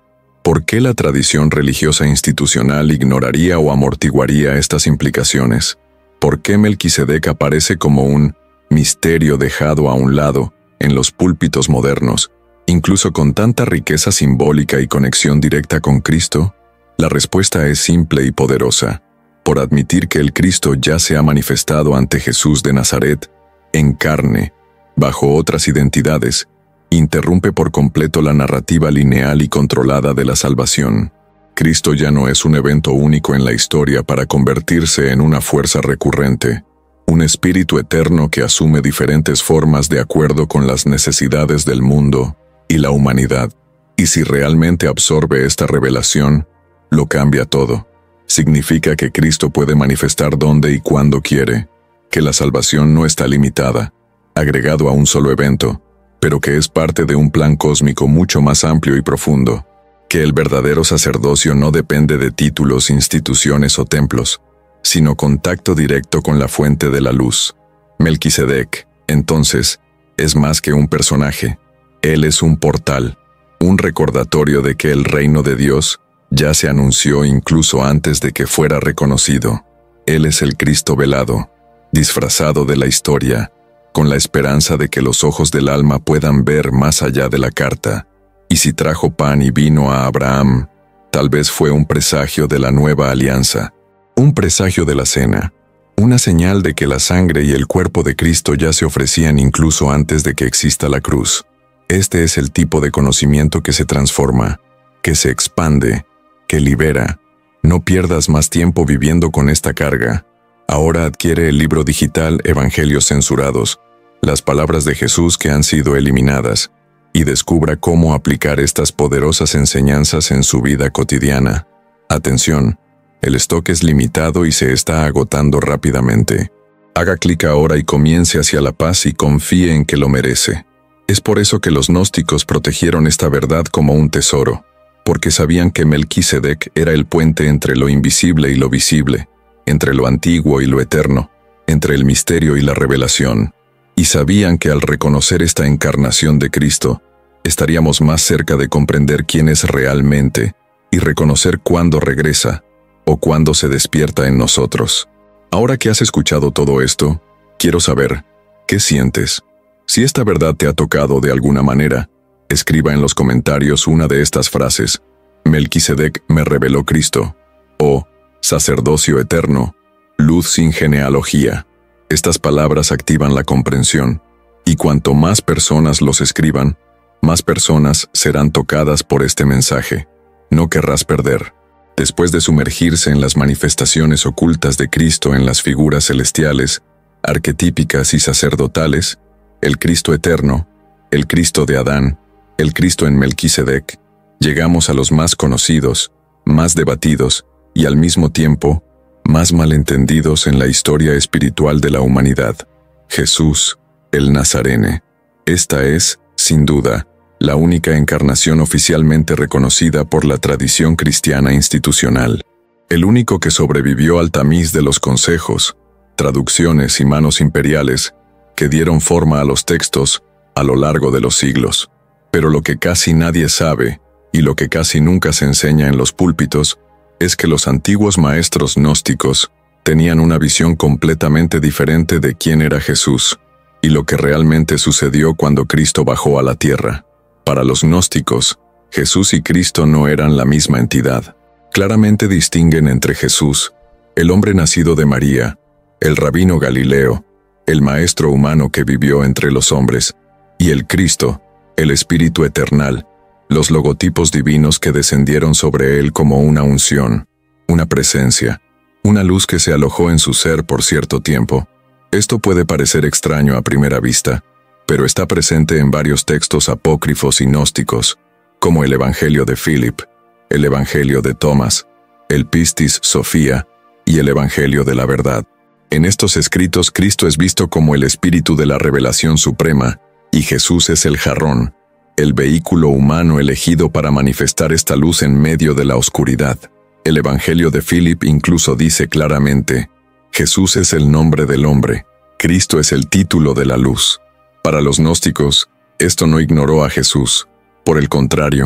¿Por qué la tradición religiosa institucional ignoraría o amortiguaría estas implicaciones? ¿Por qué Melquisedec aparece como un misterio dejado a un lado en los púlpitos modernos, incluso con tanta riqueza simbólica y conexión directa con Cristo? La respuesta es simple y poderosa. Por admitir que el Cristo ya se ha manifestado ante Jesús de Nazaret, en carne, bajo otras identidades, interrumpe por completo la narrativa lineal y controlada de la salvación. Cristo ya no es un evento único en la historia para convertirse en una fuerza recurrente, un espíritu eterno que asume diferentes formas de acuerdo con las necesidades del mundo y la humanidad. Y si realmente absorbe esta revelación, lo cambia todo. Significa que Cristo puede manifestar donde y cuando quiere, que la salvación no está limitada, agregado a un solo evento, pero que es parte de un plan cósmico mucho más amplio y profundo, que el verdadero sacerdocio no depende de títulos, instituciones o templos, sino contacto directo con la fuente de la luz. Melquisedec, entonces, es más que un personaje. Él es un portal, un recordatorio de que el reino de Dios ya se anunció incluso antes de que fuera reconocido. Él es el Cristo velado, disfrazado de la historia, con la esperanza de que los ojos del alma puedan ver más allá de la carta. Y si trajo pan y vino a Abraham, tal vez fue un presagio de la nueva alianza, un presagio de la cena, una señal de que la sangre y el cuerpo de Cristo ya se ofrecían incluso antes de que exista la cruz. Este es el tipo de conocimiento que se transforma, que se expande, que libera. No pierdas más tiempo viviendo con esta carga. Ahora adquiere el libro digital Evangelios Censurados, las palabras de Jesús que han sido eliminadas, y descubra cómo aplicar estas poderosas enseñanzas en su vida cotidiana. Atención, el stock es limitado y se está agotando rápidamente. Haga clic ahora y comience hacia la paz y confíe en que lo merece. Es por eso que los gnósticos protegieron esta verdad como un tesoro, porque sabían que Melquisedec era el puente entre lo invisible y lo visible, entre lo antiguo y lo eterno, entre el misterio y la revelación, y sabían que al reconocer esta encarnación de Cristo, estaríamos más cerca de comprender quién es realmente y reconocer cuándo regresa o cuándo se despierta en nosotros. Ahora que has escuchado todo esto, quiero saber, ¿qué sientes? Si esta verdad te ha tocado de alguna manera, escriba en los comentarios una de estas frases: Melquisedec me reveló Cristo, o sacerdocio eterno, luz sin genealogía. Estas palabras activan la comprensión, y cuanto más personas los escriban, más personas serán tocadas por este mensaje. No querrás perder. Después de sumergirse en las manifestaciones ocultas de Cristo en las figuras celestiales, arquetípicas y sacerdotales, el Cristo eterno, el Cristo de Adán, el Cristo en Melquisedec, llegamos a los más conocidos, más debatidos y al mismo tiempo, más malentendidos en la historia espiritual de la humanidad: Jesús, el Nazarene. Esta es, sin duda, la única encarnación oficialmente reconocida por la tradición cristiana institucional, el único que sobrevivió al tamiz de los consejos, traducciones y manos imperiales que dieron forma a los textos a lo largo de los siglos. Pero lo que casi nadie sabe, y lo que casi nunca se enseña en los púlpitos, es que los antiguos maestros gnósticos tenían una visión completamente diferente de quién era Jesús, y lo que realmente sucedió cuando Cristo bajó a la tierra. Para los gnósticos, Jesús y Cristo no eran la misma entidad. Claramente distinguen entre Jesús, el hombre nacido de María, el rabino Galileo, el maestro humano que vivió entre los hombres, y el Cristo, el Espíritu Eternal, los logotipos divinos que descendieron sobre él como una unción, una presencia, una luz que se alojó en su ser por cierto tiempo. Esto puede parecer extraño a primera vista, pero está presente en varios textos apócrifos y gnósticos, como el Evangelio de Philip, el Evangelio de Tomás, el Pistis Sofía y el Evangelio de la Verdad. En estos escritos Cristo es visto como el espíritu de la revelación suprema, y Jesús es el jarrón, el vehículo humano elegido para manifestar esta luz en medio de la oscuridad. El Evangelio de Philip incluso dice claramente: Jesús es el nombre del hombre, Cristo es el título de la luz. Para los gnósticos, esto no ignoró a Jesús. Por el contrario,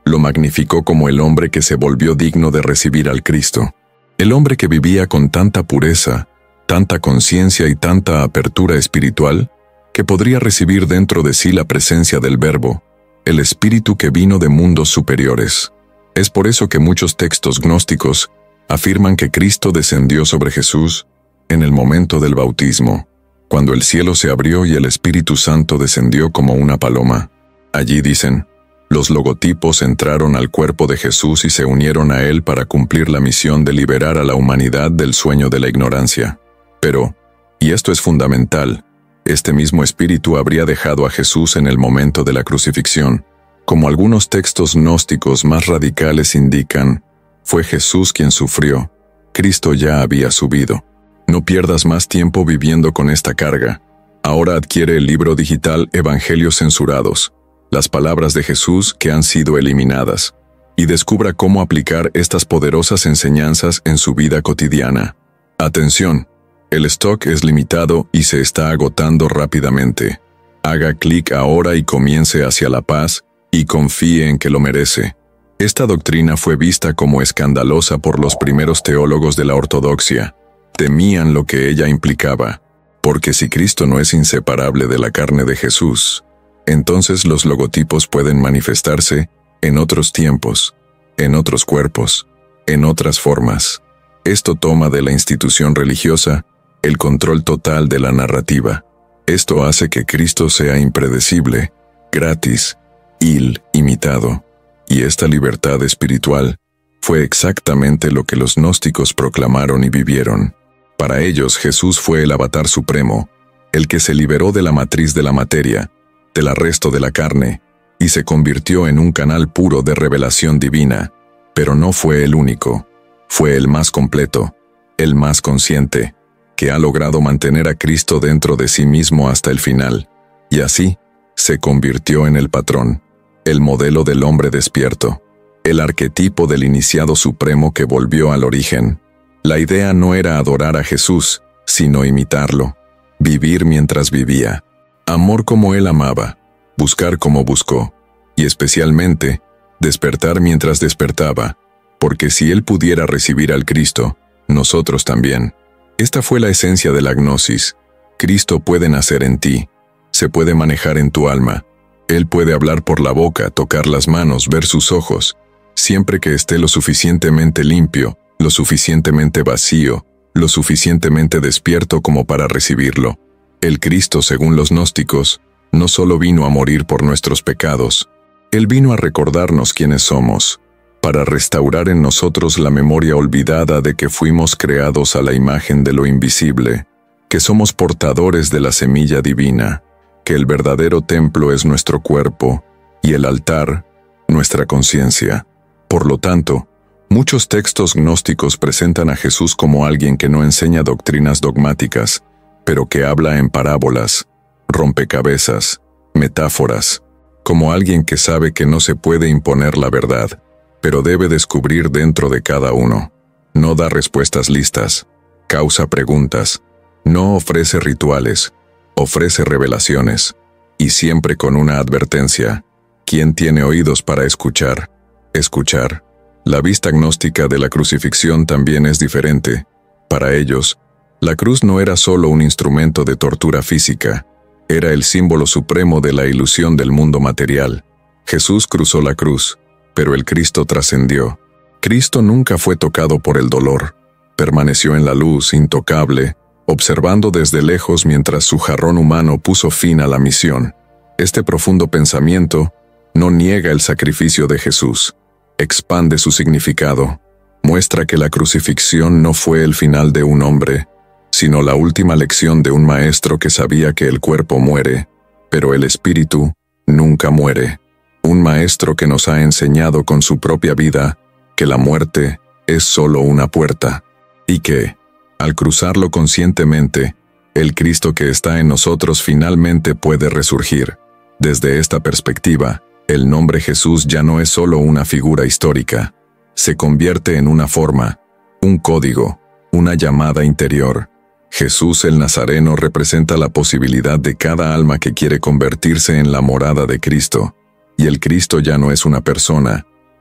Lo magnificó como el hombre que se volvió digno de recibir al Cristo. El hombre que vivía con tanta pureza, tanta conciencia y tanta apertura espiritual, que podría recibir dentro de sí la presencia del Verbo, el Espíritu que vino de mundos superiores. Es por eso que muchos textos gnósticos afirman que Cristo descendió sobre Jesús en el momento del bautismo, cuando el cielo se abrió y el Espíritu Santo descendió como una paloma. Allí dicen, los logotipos entraron al cuerpo de Jesús y se unieron a él para cumplir la misión de liberar a la humanidad del sueño de la ignorancia. Pero, y esto es fundamental, este mismo Espíritu habría dejado a Jesús en el momento de la crucifixión. Como algunos textos gnósticos más radicales indican, fue Jesús quien sufrió. Cristo ya había subido. No pierdas más tiempo viviendo con esta carga. Ahora adquiere el libro digital Evangelios Censurados, las palabras de Jesús que han sido eliminadas, y descubra cómo aplicar estas poderosas enseñanzas en su vida cotidiana. Atención, el stock es limitado y se está agotando rápidamente. Haga clic ahora y comience hacia la paz, y confíe en que lo merece. Esta doctrina fue vista como escandalosa por los primeros teólogos de la ortodoxia. Temían lo que ella implicaba, porque si Cristo no es inseparable de la carne de Jesús, entonces los logotipos pueden manifestarse en otros tiempos, en otros cuerpos, en otras formas. Esto toma de la institución religiosa el control total de la narrativa. Esto hace que Cristo sea impredecible, gratis, ilimitado, y esta libertad espiritual fue exactamente lo que los gnósticos proclamaron y vivieron. Para ellos Jesús fue el avatar supremo, el que se liberó de la matriz de la materia, del arresto de la carne, y se convirtió en un canal puro de revelación divina, pero no fue el único, fue el más completo, el más consciente, que ha logrado mantener a Cristo dentro de sí mismo hasta el final, y así se convirtió en el patrón, el modelo del hombre despierto, el arquetipo del iniciado supremo que volvió al origen. La idea no era adorar a Jesús, sino imitarlo, vivir mientras vivía, amor como él amaba, buscar como buscó, y especialmente, despertar mientras despertaba, porque si él pudiera recibir al Cristo, nosotros también. Esta fue la esencia de la gnosis. Cristo puede nacer en ti, se puede manejar en tu alma, él puede hablar por la boca, tocar las manos, ver sus ojos, siempre que esté lo suficientemente limpio, lo suficientemente vacío, lo suficientemente despierto como para recibirlo. El Cristo, según los gnósticos, no solo vino a morir por nuestros pecados, él vino a recordarnos quiénes somos, para restaurar en nosotros la memoria olvidada de que fuimos creados a la imagen de lo invisible, que somos portadores de la semilla divina, que el verdadero templo es nuestro cuerpo, y el altar, nuestra conciencia. Por lo tanto, muchos textos gnósticos presentan a Jesús como alguien que no enseña doctrinas dogmáticas, pero que habla en parábolas, rompecabezas, metáforas, como alguien que sabe que no se puede imponer la verdad, pero debe descubrir dentro de cada uno. No da respuestas listas, causa preguntas, no ofrece rituales, ofrece revelaciones, y siempre con una advertencia: ¿quién tiene oídos para escuchar? Escuchar. La vista gnóstica de la crucifixión también es diferente. Para ellos, la cruz no era solo un instrumento de tortura física, era el símbolo supremo de la ilusión del mundo material. Jesús cruzó la cruz, pero el Cristo trascendió. Cristo nunca fue tocado por el dolor, permaneció en la luz, intocable, observando desde lejos mientras su jarrón humano puso fin a la misión. Este profundo pensamiento no niega el sacrificio de Jesús, expande su significado, muestra que la crucifixión no fue el final de un hombre, sino la última lección de un maestro que sabía que el cuerpo muere, pero el espíritu nunca muere. Un maestro que nos ha enseñado con su propia vida que la muerte es solo una puerta, y que, al cruzarlo conscientemente, el Cristo que está en nosotros finalmente puede resurgir. Desde esta perspectiva, el nombre Jesús ya no es solo una figura histórica, se convierte en una forma, un código, una llamada interior. Jesús el Nazareno representa la posibilidad de cada alma que quiere convertirse en la morada de Cristo, y el Cristo ya no es una persona,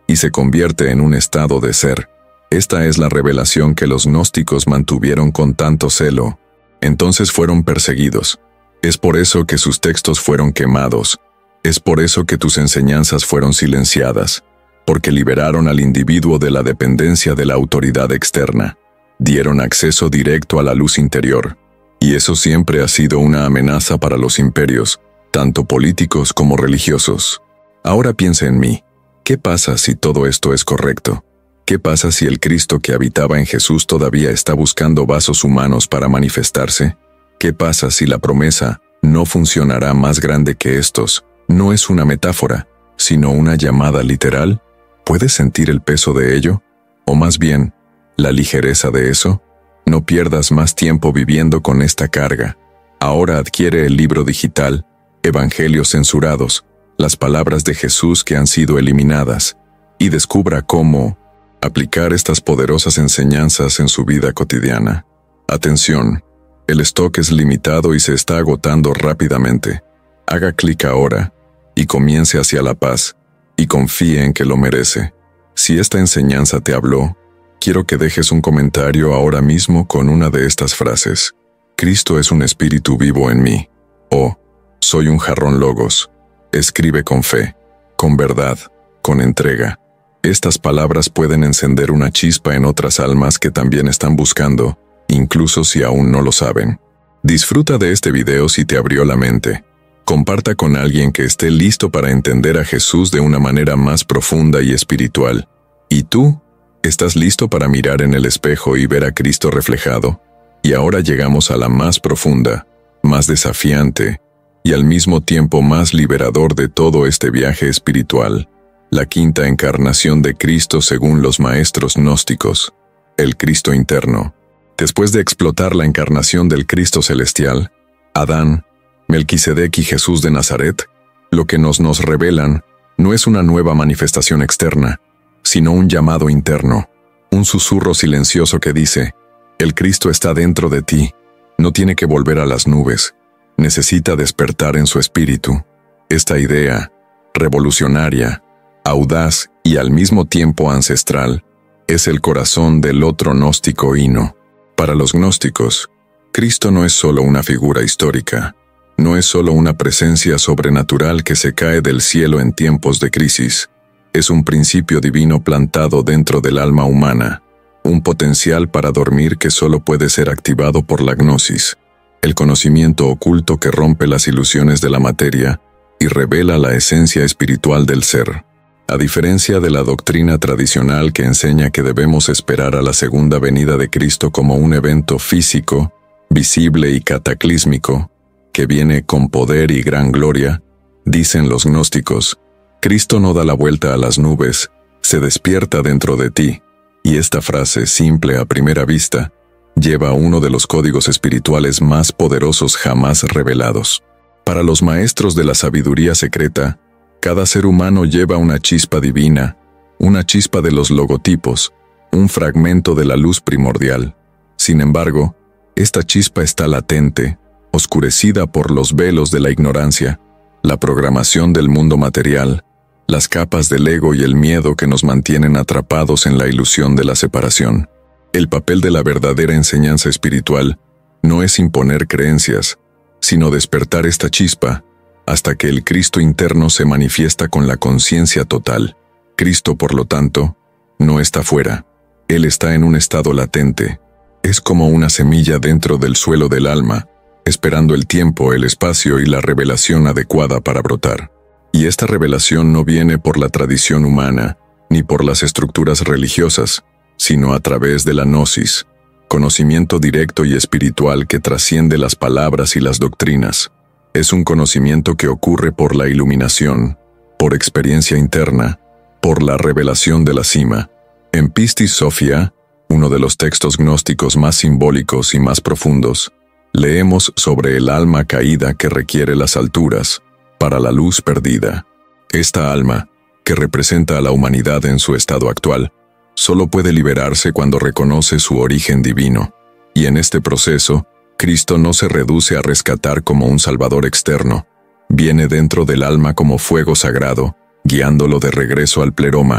y se convierte en un estado de ser. Esta es la revelación que los gnósticos mantuvieron con tanto celo. Entonces fueron perseguidos. Es por eso que sus textos fueron quemados. Es por eso que tus enseñanzas fueron silenciadas, porque liberaron al individuo de la dependencia de la autoridad externa. Dieron acceso directo a la luz interior. Y eso siempre ha sido una amenaza para los imperios, tanto políticos como religiosos. Ahora piensa en mí. ¿Qué pasa si todo esto es correcto? ¿Qué pasa si el Cristo que habitaba en Jesús todavía está buscando vasos humanos para manifestarse? ¿Qué pasa si la promesa no funcionará más grande que estos? No es una metáfora, sino una llamada literal. ¿Puedes sentir el peso de ello? O más bien, la ligereza de eso. No pierdas más tiempo viviendo con esta carga. Ahora adquiere el libro digital, Evangelios censurados, las palabras de Jesús que han sido eliminadas, y descubra cómo aplicar estas poderosas enseñanzas en su vida cotidiana. Atención, el stock es limitado y se está agotando rápidamente. Haga clic ahora y comience hacia la paz, y confíe en que lo merece. Si esta enseñanza te habló, quiero que dejes un comentario ahora mismo con una de estas frases. Cristo es un espíritu vivo en mí. O, soy un jarrón logos. Escribe con fe, con verdad, con entrega. Estas palabras pueden encender una chispa en otras almas que también están buscando, incluso si aún no lo saben. Disfruta de este video si te abrió la mente. Comparta con alguien que esté listo para entender a Jesús de una manera más profunda y espiritual. ¿Y tú? ¿Estás listo para mirar en el espejo y ver a Cristo reflejado? Y ahora llegamos a la más profunda, más desafiante, y al mismo tiempo más liberador de todo este viaje espiritual, la quinta encarnación de Cristo según los maestros gnósticos, el Cristo interno. Después de explotar la encarnación del Cristo celestial, Adán, Melquisedec y Jesús de Nazaret, lo que nos nos revelan no es una nueva manifestación externa, sino un llamado interno, un susurro silencioso que dice, el Cristo está dentro de ti, no tiene que volver a las nubes, necesita despertar en su espíritu. Esta idea, revolucionaria, audaz y al mismo tiempo ancestral, es el corazón del otro gnóstico hino. Para los gnósticos, Cristo no es solo una figura histórica, no es solo una presencia sobrenatural que se cae del cielo en tiempos de crisis, es un principio divino plantado dentro del alma humana, un potencial para dormir que solo puede ser activado por la gnosis, el conocimiento oculto que rompe las ilusiones de la materia y revela la esencia espiritual del ser. A diferencia de la doctrina tradicional que enseña que debemos esperar a la segunda venida de Cristo como un evento físico, visible y cataclísmico, que viene con poder y gran gloria, dicen los gnósticos, Cristo no da la vuelta a las nubes, se despierta dentro de ti, y esta frase, simple a primera vista, lleva uno de los códigos espirituales más poderosos jamás revelados. Para los maestros de la sabiduría secreta, cada ser humano lleva una chispa divina, una chispa de los logotipos, un fragmento de la luz primordial. Sin embargo, esta chispa está latente, oscurecida por los velos de la ignorancia, la programación del mundo material, las capas del ego y el miedo que nos mantienen atrapados en la ilusión de la separación. El papel de la verdadera enseñanza espiritual no es imponer creencias, sino despertar esta chispa hasta que el Cristo interno se manifiesta con la conciencia total. Cristo, por lo tanto, no está fuera. Él está en un estado latente. Es como una semilla dentro del suelo del alma, esperando el tiempo, el espacio y la revelación adecuada para brotar. Y esta revelación no viene por la tradición humana, ni por las estructuras religiosas, sino a través de la gnosis, conocimiento directo y espiritual que trasciende las palabras y las doctrinas. Es un conocimiento que ocurre por la iluminación, por experiencia interna, por la revelación de la cima. En Pistis Sophia, uno de los textos gnósticos más simbólicos y más profundos, leemos sobre el alma caída que requiere las alturas para la luz perdida. Esta alma, que representa a la humanidad en su estado actual, solo puede liberarse cuando reconoce su origen divino. Y en este proceso, Cristo no se reduce a rescatar como un salvador externo, viene dentro del alma como fuego sagrado, guiándolo de regreso al pleroma,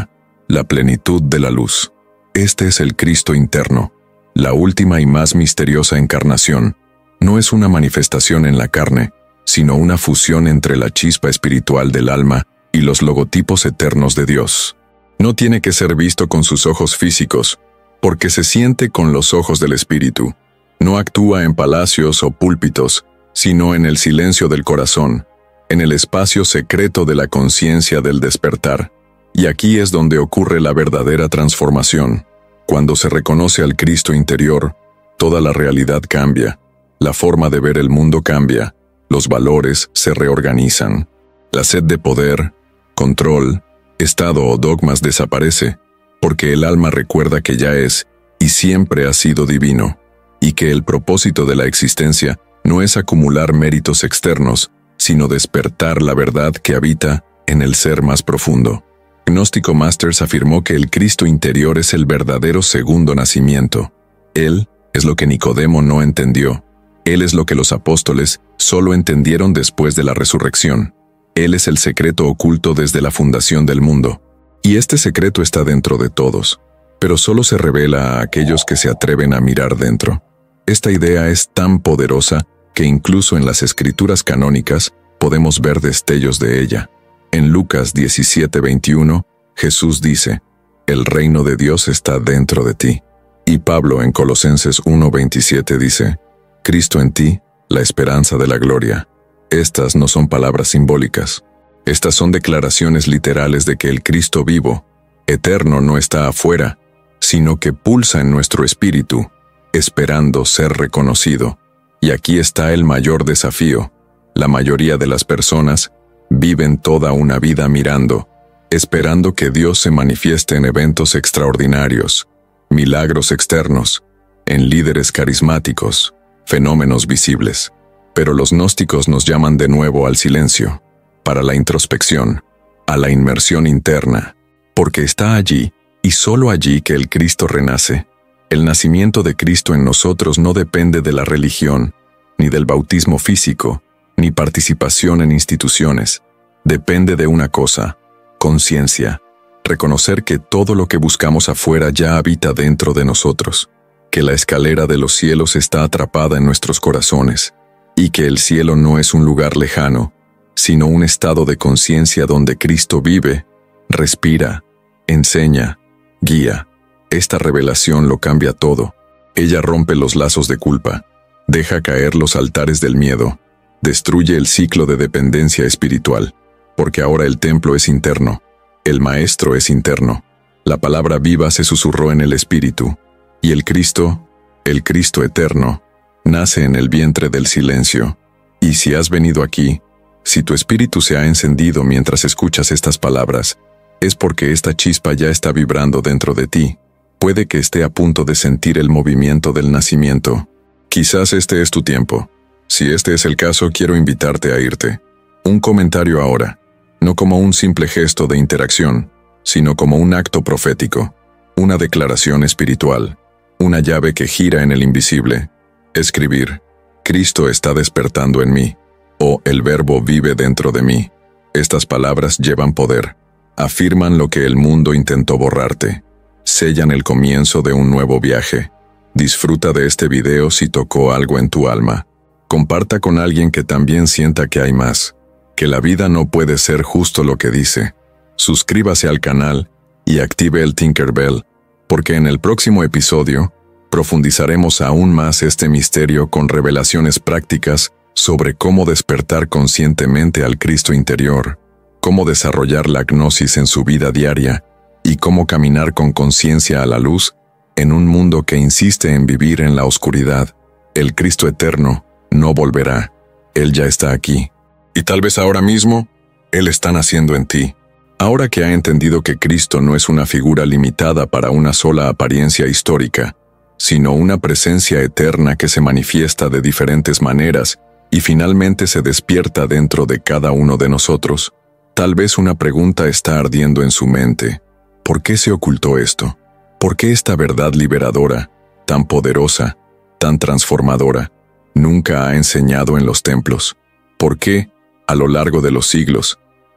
la plenitud de la luz. Este es el Cristo interno, la última y más misteriosa encarnación. No es una manifestación en la carne, sino una fusión entre la chispa espiritual del alma y los logotipos eternos de Dios. No tiene que ser visto con sus ojos físicos, porque se siente con los ojos del espíritu. No actúa en palacios o púlpitos, sino en el silencio del corazón, en el espacio secreto de la conciencia del despertar. Y aquí es donde ocurre la verdadera transformación. Cuando se reconoce al Cristo interior, toda la realidad cambia, la forma de ver el mundo cambia, los valores se reorganizan. La sed de poder, control, estado o dogmas desaparece, porque el alma recuerda que ya es y siempre ha sido divino, y que el propósito de la existencia no es acumular méritos externos, sino despertar la verdad que habita en el ser más profundo. Gnóstico Masters afirmó que el Cristo interior es el verdadero segundo nacimiento. Él es lo que Nicodemo no entendió. Él es lo que los apóstoles solo entendieron después de la resurrección. Él es el secreto oculto desde la fundación del mundo. Y este secreto está dentro de todos, pero solo se revela a aquellos que se atreven a mirar dentro. Esta idea es tan poderosa que incluso en las escrituras canónicas podemos ver destellos de ella. En Lucas diecisiete veintiuno, Jesús dice, «El reino de Dios está dentro de ti». Y Pablo en Colosenses uno veintisiete dice, «Cristo en ti, la esperanza de la gloria». Estas no son palabras simbólicas. Estas son declaraciones literales de que el Cristo vivo, eterno, no está afuera, sino que pulsa en nuestro espíritu, esperando ser reconocido. Y aquí está el mayor desafío. La mayoría de las personas viven toda una vida mirando, esperando que Dios se manifieste en eventos extraordinarios, milagros externos, en líderes carismáticos, fenómenos visibles. Pero los gnósticos nos llaman de nuevo al silencio, para la introspección, a la inmersión interna, porque está allí, y solo allí que el Cristo renace. El nacimiento de Cristo en nosotros no depende de la religión, ni del bautismo físico, ni participación en instituciones. Depende de una cosa, conciencia, reconocer que todo lo que buscamos afuera ya habita dentro de nosotros, que la escalera de los cielos está atrapada en nuestros corazones, y que el cielo no es un lugar lejano, sino un estado de conciencia donde Cristo vive, respira, enseña, guía. Esta revelación lo cambia todo. Ella rompe los lazos de culpa, deja caer los altares del miedo, destruye el ciclo de dependencia espiritual, porque ahora el templo es interno, el Maestro es interno, la palabra viva se susurró en el Espíritu, y el Cristo, el Cristo eterno, nace en el vientre del silencio. Y si has venido aquí, si tu espíritu se ha encendido mientras escuchas estas palabras, es porque esta chispa ya está vibrando dentro de ti. Puede que esté a punto de sentir el movimiento del nacimiento. Quizás este es tu tiempo. Si este es el caso, quiero invitarte a irte. Un comentario ahora, no como un simple gesto de interacción, sino como un acto profético, una declaración espiritual, una llave que gira en el invisible. Escribir, Cristo está despertando en mí, o el Verbo vive dentro de mí. Estas palabras llevan poder, afirman lo que el mundo intentó borrarte, sellan el comienzo de un nuevo viaje. Disfruta de este video si tocó algo en tu alma. Comparta con alguien que también sienta que hay más, que la vida no puede ser justo lo que dice. Suscríbase al canal y active el Tinkerbell, porque en el próximo episodio profundizaremos aún más este misterio con revelaciones prácticas sobre cómo despertar conscientemente al Cristo interior, cómo desarrollar la gnosis en su vida diaria y cómo caminar con conciencia a la luz en un mundo que insiste en vivir en la oscuridad. El Cristo eterno no volverá. Él ya está aquí. Y tal vez ahora mismo, Él está naciendo en ti. Ahora que ha entendido que Cristo no es una figura limitada para una sola apariencia histórica, sino una presencia eterna que se manifiesta de diferentes maneras y finalmente se despierta dentro de cada uno de nosotros, tal vez una pregunta está ardiendo en su mente. ¿Por qué se ocultó esto? ¿Por qué esta verdad liberadora, tan poderosa, tan transformadora, nunca ha enseñado en los templos? ¿Por qué, a lo largo de los siglos,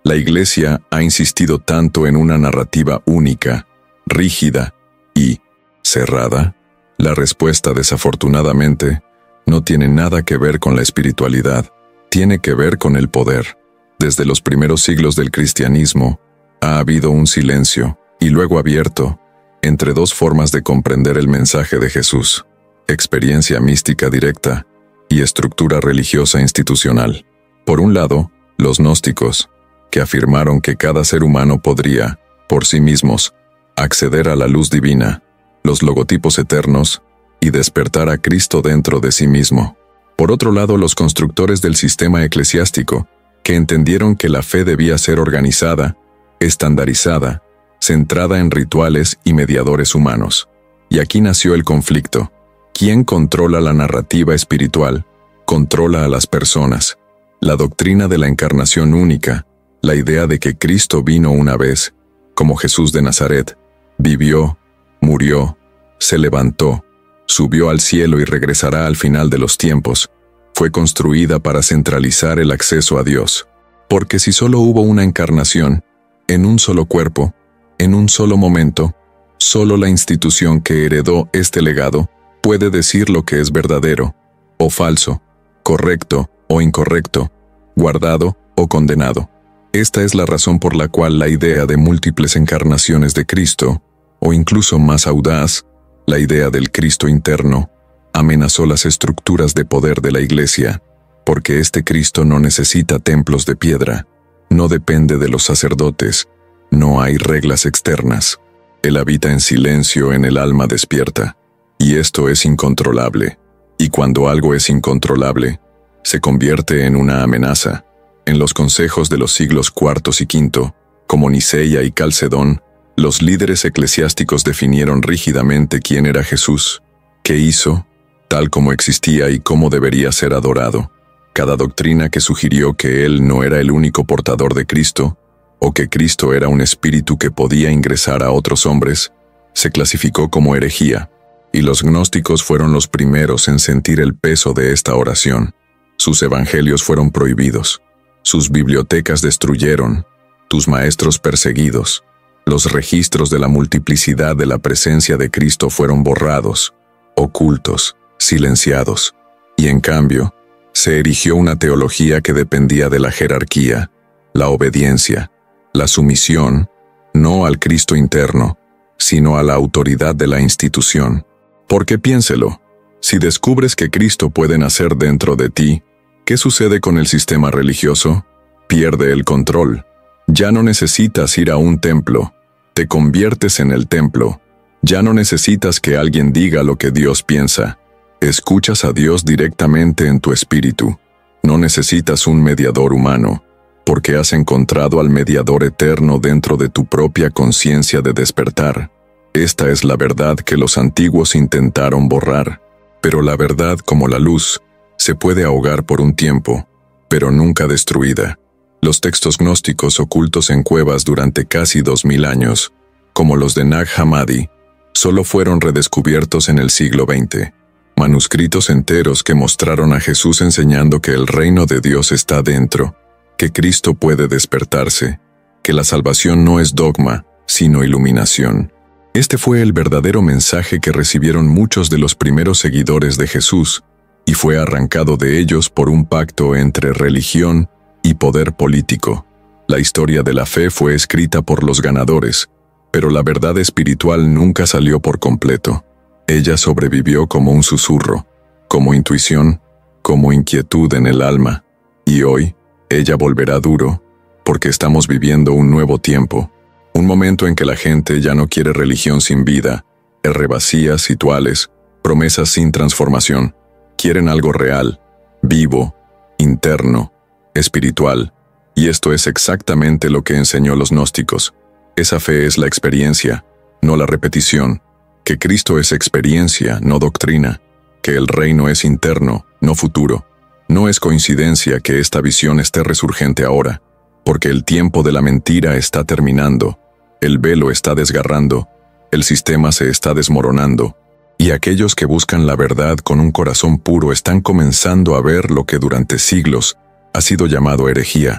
La Iglesia ha insistido tanto en una narrativa única, rígida y cerrada. La respuesta, desafortunadamente, no tiene nada que ver con la espiritualidad, tiene que ver con el poder. Desde los primeros siglos del cristianismo, ha habido un silencio, y luego abierto, entre dos formas de comprender el mensaje de Jesús: experiencia mística directa y estructura religiosa institucional. Por un lado, los gnósticos, que afirmaron que cada ser humano podría, por sí mismos, acceder a la luz divina, los logotipos eternos, y despertar a Cristo dentro de sí mismo. Por otro lado, los constructores del sistema eclesiástico, que entendieron que la fe debía ser organizada, estandarizada, centrada en rituales y mediadores humanos. Y aquí nació el conflicto. ¿Quién controla la narrativa espiritual? Controla a las personas. La doctrina de la encarnación única, la idea de que Cristo vino una vez, como Jesús de Nazaret, vivió, murió, se levantó, subió al cielo y regresará al final de los tiempos, fue construida para centralizar el acceso a Dios. Porque si solo hubo una encarnación, en un solo cuerpo, en un solo momento, solo la institución que heredó este legado puede decir lo que es verdadero o falso, correcto o incorrecto, guardado o condenado. Esta es la razón por la cual la idea de múltiples encarnaciones de Cristo, o incluso más audaz, la idea del Cristo interno, amenazó las estructuras de poder de la Iglesia, porque este Cristo no necesita templos de piedra, no depende de los sacerdotes, no hay reglas externas. Él habita en silencio en el alma despierta, y esto es incontrolable. Y cuando algo es incontrolable, se convierte en una amenaza. En los consejos de los siglos cuartos y quinto, como Nicea y Calcedón, los líderes eclesiásticos definieron rígidamente quién era Jesús, qué hizo, tal como existía y cómo debería ser adorado. Cada doctrina que sugirió que él no era el único portador de Cristo, o que Cristo era un espíritu que podía ingresar a otros hombres, se clasificó como herejía, y los gnósticos fueron los primeros en sentir el peso de esta oración. Sus evangelios fueron prohibidos, sus bibliotecas destruyeron, tus maestros perseguidos, los registros de la multiplicidad de la presencia de Cristo fueron borrados, ocultos, silenciados, y en cambio, se erigió una teología que dependía de la jerarquía, la obediencia, la sumisión, no al Cristo interno, sino a la autoridad de la institución. Porque piénselo, si descubres que Cristo puede nacer dentro de ti, ¿qué sucede con el sistema religioso? Pierde el control. Ya no necesitas ir a un templo, te conviertes en el templo. Ya no necesitas que alguien diga lo que Dios piensa. Escuchas a Dios directamente en tu espíritu. No necesitas un mediador humano, porque has encontrado al mediador eterno dentro de tu propia conciencia de despertar. Esta es la verdad que los antiguos intentaron borrar, pero la verdad, como la luz, se puede ahogar por un tiempo, pero nunca destruida. Los textos gnósticos ocultos en cuevas durante casi dos mil años, como los de Nag Hammadi, solo fueron redescubiertos en el siglo veinte. Manuscritos enteros que mostraron a Jesús enseñando que el reino de Dios está dentro, que Cristo puede despertarse, que la salvación no es dogma, sino iluminación. Este fue el verdadero mensaje que recibieron muchos de los primeros seguidores de Jesús, y fue arrancado de ellos por un pacto entre religión y poder político. La historia de la fe fue escrita por los ganadores, pero la verdad espiritual nunca salió por completo. Ella sobrevivió como un susurro, como intuición, como inquietud en el alma, y hoy, ella volverá duro, porque estamos viviendo un nuevo tiempo, un momento en que la gente ya no quiere religión sin vida, R vacías, rituales, promesas sin transformación. Quieren algo real, vivo, interno, espiritual, y esto es exactamente lo que enseñó los gnósticos. Esa fe es la experiencia, no la repetición, que Cristo es experiencia, no doctrina, que el reino es interno, no futuro. No es coincidencia que esta visión esté resurgente ahora, porque el tiempo de la mentira está terminando, el velo está desgarrando, el sistema se está desmoronando, y aquellos que buscan la verdad con un corazón puro están comenzando a ver lo que durante siglos ha sido llamado herejía,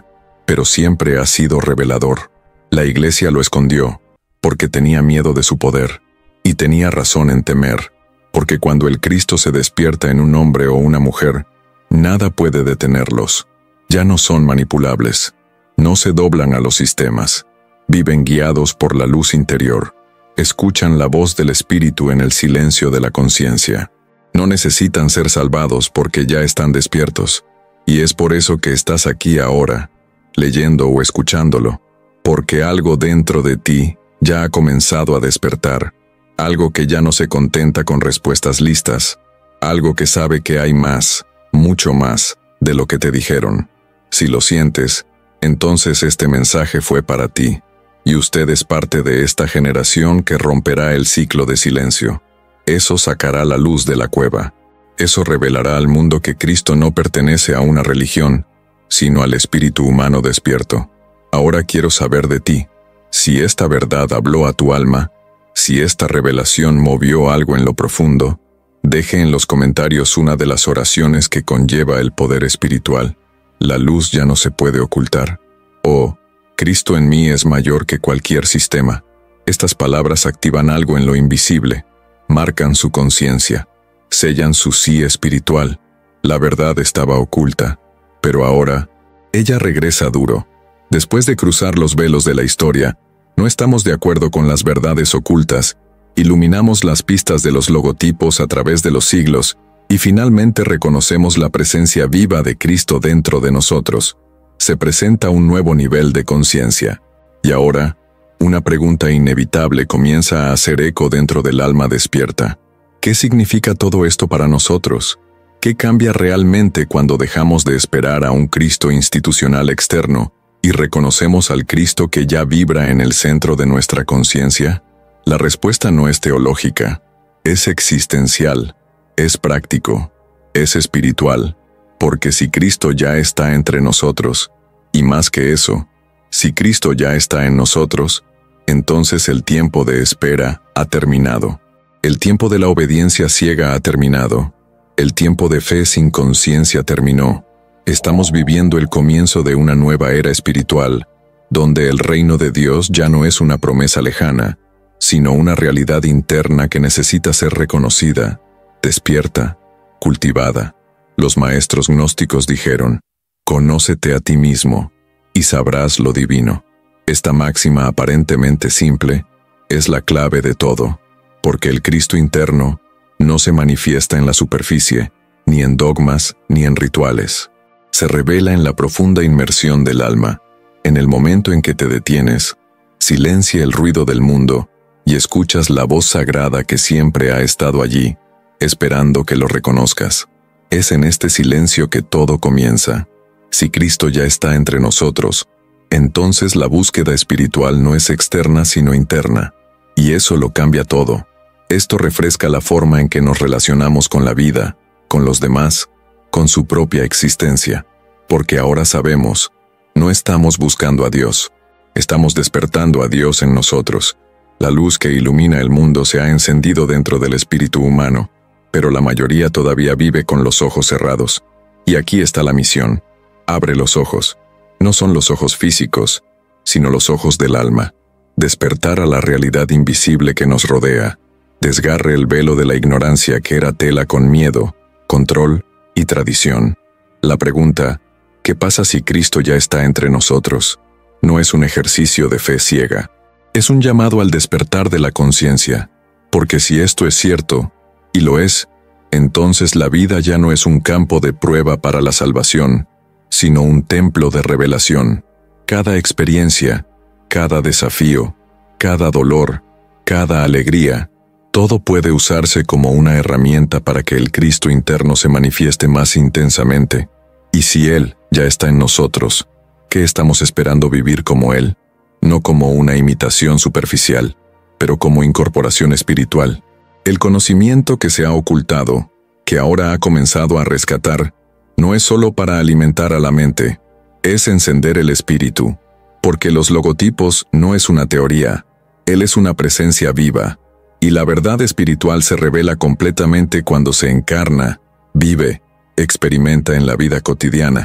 pero siempre ha sido revelador. La Iglesia lo escondió, porque tenía miedo de su poder, y tenía razón en temer, porque cuando el Cristo se despierta en un hombre o una mujer, nada puede detenerlos. Ya no son manipulables, no se doblan a los sistemas, viven guiados por la luz interior, escuchan la voz del Espíritu en el silencio de la conciencia. No necesitan ser salvados porque ya están despiertos, y es por eso que estás aquí ahora, leyendo o escuchándolo, porque algo dentro de ti ya ha comenzado a despertar, algo que ya no se contenta con respuestas listas, algo que sabe que hay más, mucho más, de lo que te dijeron. Si lo sientes, entonces este mensaje fue para ti, y usted es parte de esta generación que romperá el ciclo de silencio. Eso sacará la luz de la cueva. Eso revelará al mundo que Cristo no pertenece a una religión, sino al espíritu humano despierto. Ahora quiero saber de ti, si esta verdad habló a tu alma, si esta revelación movió algo en lo profundo. Deje en los comentarios una de las oraciones que conlleva el poder espiritual. La luz ya no se puede ocultar. Oh, Cristo en mí es mayor que cualquier sistema. Estas palabras activan algo en lo invisible. Marcan su conciencia, sellan su sí espiritual. La verdad estaba oculta, pero ahora, ella regresa duro. Después de cruzar los velos de la historia, no estamos de acuerdo con las verdades ocultas, iluminamos las pistas de los logotipos a través de los siglos, y finalmente reconocemos la presencia viva de Cristo dentro de nosotros. Se presenta un nuevo nivel de conciencia. Y ahora, una pregunta inevitable comienza a hacer eco dentro del alma despierta. ¿Qué significa todo esto para nosotros? ¿Qué cambia realmente cuando dejamos de esperar a un Cristo institucional externo y reconocemos al Cristo que ya vibra en el centro de nuestra conciencia? La respuesta no es teológica, es existencial, es práctico, es espiritual, porque si Cristo ya está entre nosotros, y más que eso, si Cristo ya está en nosotros, entonces el tiempo de espera ha terminado. El tiempo de la obediencia ciega ha terminado. El tiempo de fe sin conciencia terminó. Estamos viviendo el comienzo de una nueva era espiritual, donde el reino de Dios ya no es una promesa lejana, sino una realidad interna que necesita ser reconocida, despierta, cultivada. Los maestros gnósticos dijeron, «Conócete a ti mismo, y sabrás lo divino». Esta máxima aparentemente simple es la clave de todo, porque el Cristo interno no se manifiesta en la superficie, ni en dogmas, ni en rituales. Se revela en la profunda inmersión del alma, en el momento en que te detienes, silencia el ruido del mundo y escuchas la voz sagrada que siempre ha estado allí, esperando que lo reconozcas. Es en este silencio que todo comienza. Si Cristo ya está entre nosotros, entonces la búsqueda espiritual no es externa sino interna, y eso lo cambia todo. Esto refresca la forma en que nos relacionamos con la vida, con los demás, con su propia existencia, porque ahora sabemos, no estamos buscando a Dios, estamos despertando a Dios en nosotros. La luz que ilumina el mundo se ha encendido dentro del espíritu humano, pero la mayoría todavía vive con los ojos cerrados. Y aquí está la misión. Abre los ojos. No son los ojos físicos, sino los ojos del alma. Despertar a la realidad invisible que nos rodea. Desgarre el velo de la ignorancia que era tela con miedo, control y tradición. La pregunta, ¿qué pasa si Cristo ya está entre nosotros? No es un ejercicio de fe ciega. Es un llamado al despertar de la conciencia, porque si esto es cierto, y lo es, entonces la vida ya no es un campo de prueba para la salvación, sino un templo de revelación. Cada experiencia, cada desafío, cada dolor, cada alegría, todo puede usarse como una herramienta para que el Cristo interno se manifieste más intensamente. Y si Él ya está en nosotros, ¿qué estamos esperando vivir como Él? No como una imitación superficial, pero como incorporación espiritual. El conocimiento que se ha ocultado, que ahora ha comenzado a rescatar, no es solo para alimentar a la mente, es encender el espíritu, porque los logotipos no es una teoría, Él es una presencia viva, y la verdad espiritual se revela completamente cuando se encarna, vive, experimenta en la vida cotidiana.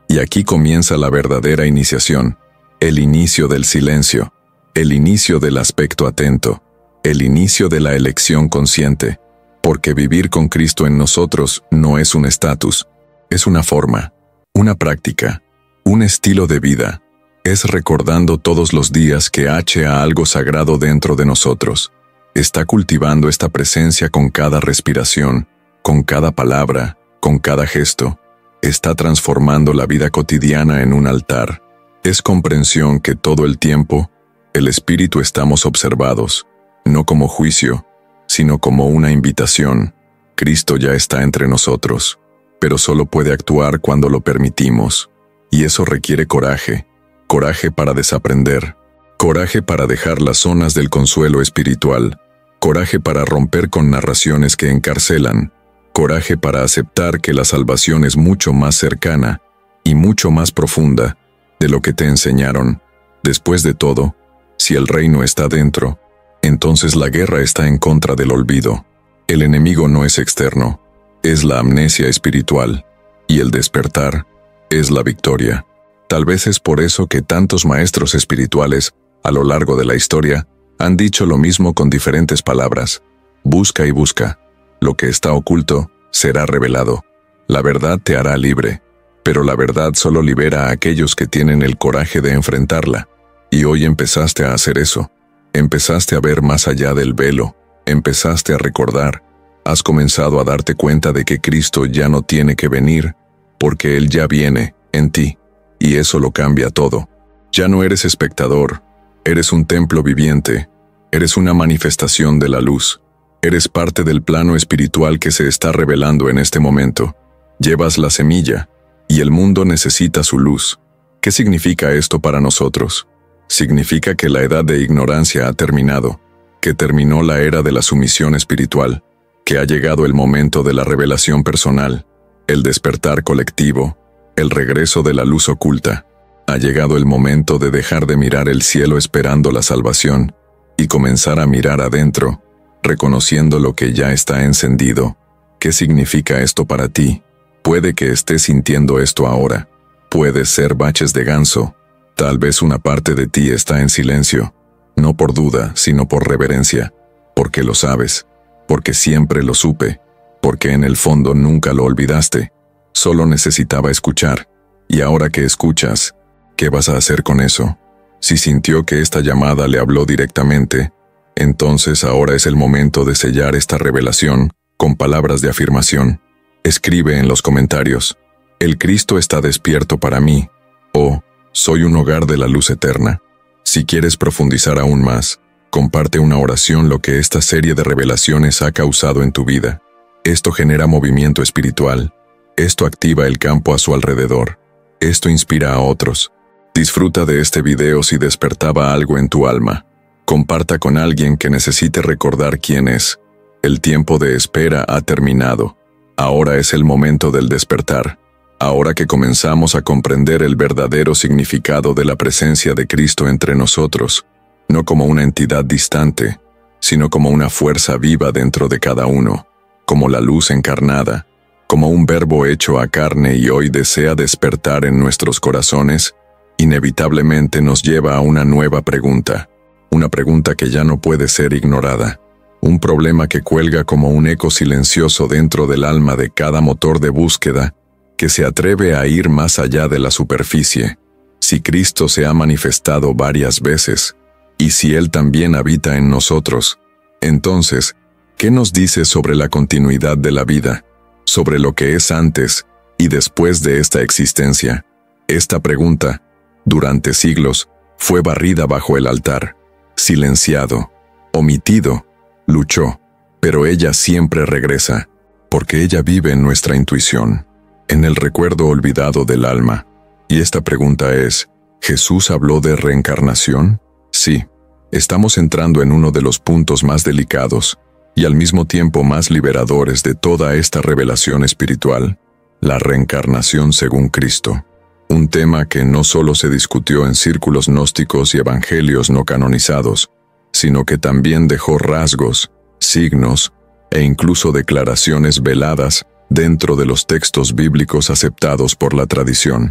Y aquí comienza la verdadera iniciación, el inicio del silencio, el inicio del aspecto atento, el inicio de la elección consciente, porque vivir con Cristo en nosotros no es un estatus, es una forma, una práctica, un estilo de vida. Es recordando todos los días que H a algo sagrado dentro de nosotros. Está cultivando esta presencia con cada respiración, con cada palabra, con cada gesto. Está transformando la vida cotidiana en un altar. Es comprensión que todo el tiempo, el Espíritu estamos observados, no como juicio, sino como una invitación. Cristo ya está entre nosotros, pero solo puede actuar cuando lo permitimos. Y eso requiere coraje. Coraje para desaprender, coraje para dejar las zonas del consuelo espiritual, coraje para romper con narraciones que encarcelan, coraje para aceptar que la salvación es mucho más cercana y mucho más profunda de lo que te enseñaron. Después de todo, si el reino está dentro, entonces la guerra está en contra del olvido. El enemigo no es externo, es la amnesia espiritual, y el despertar es la victoria. Tal vez es por eso que tantos maestros espirituales, a lo largo de la historia, han dicho lo mismo con diferentes palabras. Busca y busca. Lo que está oculto será revelado. La verdad te hará libre, pero la verdad solo libera a aquellos que tienen el coraje de enfrentarla. Y hoy empezaste a hacer eso. Empezaste a ver más allá del velo. Empezaste a recordar. Has comenzado a darte cuenta de que Cristo ya no tiene que venir, porque Él ya viene en ti. Y eso lo cambia todo. Ya no eres espectador, eres un templo viviente, eres una manifestación de la luz, eres parte del plano espiritual que se está revelando en este momento. Llevas la semilla, y el mundo necesita su luz. ¿Qué significa esto para nosotros? Significa que la edad de ignorancia ha terminado, que terminó la era de la sumisión espiritual, que ha llegado el momento de la revelación personal, el despertar colectivo, el regreso de la luz oculta. Ha llegado el momento de dejar de mirar el cielo esperando la salvación y comenzar a mirar adentro, reconociendo lo que ya está encendido. ¿Qué significa esto para ti? Puede que estés sintiendo esto ahora. Puede ser baches de ganso. Tal vez una parte de ti está en silencio, no por duda, sino por reverencia, porque lo sabes, porque siempre lo supe, porque en el fondo nunca lo olvidaste. Solo necesitaba escuchar. Y ahora que escuchas, ¿qué vas a hacer con eso? Si sintió que esta llamada le habló directamente, entonces ahora es el momento de sellar esta revelación con palabras de afirmación. Escribe en los comentarios: el Cristo está despierto para mí, o soy un hogar de la luz eterna. Si quieres profundizar aún más, comparte una oración lo que esta serie de revelaciones ha causado en tu vida. Esto genera movimiento espiritual. Esto activa el campo a su alrededor. Esto inspira a otros. Disfruta de este video si despertaba algo en tu alma. Comparta con alguien que necesite recordar quién es. El tiempo de espera ha terminado. Ahora es el momento del despertar. Ahora que comenzamos a comprender el verdadero significado de la presencia de Cristo entre nosotros, no como una entidad distante, sino como una fuerza viva dentro de cada uno, como la luz encarnada, como un verbo hecho a carne y hoy desea despertar en nuestros corazones, inevitablemente nos lleva a una nueva pregunta, una pregunta que ya no puede ser ignorada, un problema que cuelga como un eco silencioso dentro del alma de cada motor de búsqueda que se atreve a ir más allá de la superficie. Si Cristo se ha manifestado varias veces, y si Él también habita en nosotros, entonces, ¿qué nos dice sobre la continuidad de la vida? Sobre lo que es antes y después de esta existencia. Esta pregunta, durante siglos, fue barrida bajo el altar, silenciado, omitido, luchó, pero ella siempre regresa, porque ella vive en nuestra intuición, en el recuerdo olvidado del alma. Y esta pregunta es, ¿Jesús habló de reencarnación? Sí, estamos entrando en uno de los puntos más delicados, y al mismo tiempo más liberadores de toda esta revelación espiritual, la reencarnación según Cristo. Un tema que no solo se discutió en círculos gnósticos y evangelios no canonizados, sino que también dejó rasgos, signos e incluso declaraciones veladas dentro de los textos bíblicos aceptados por la tradición.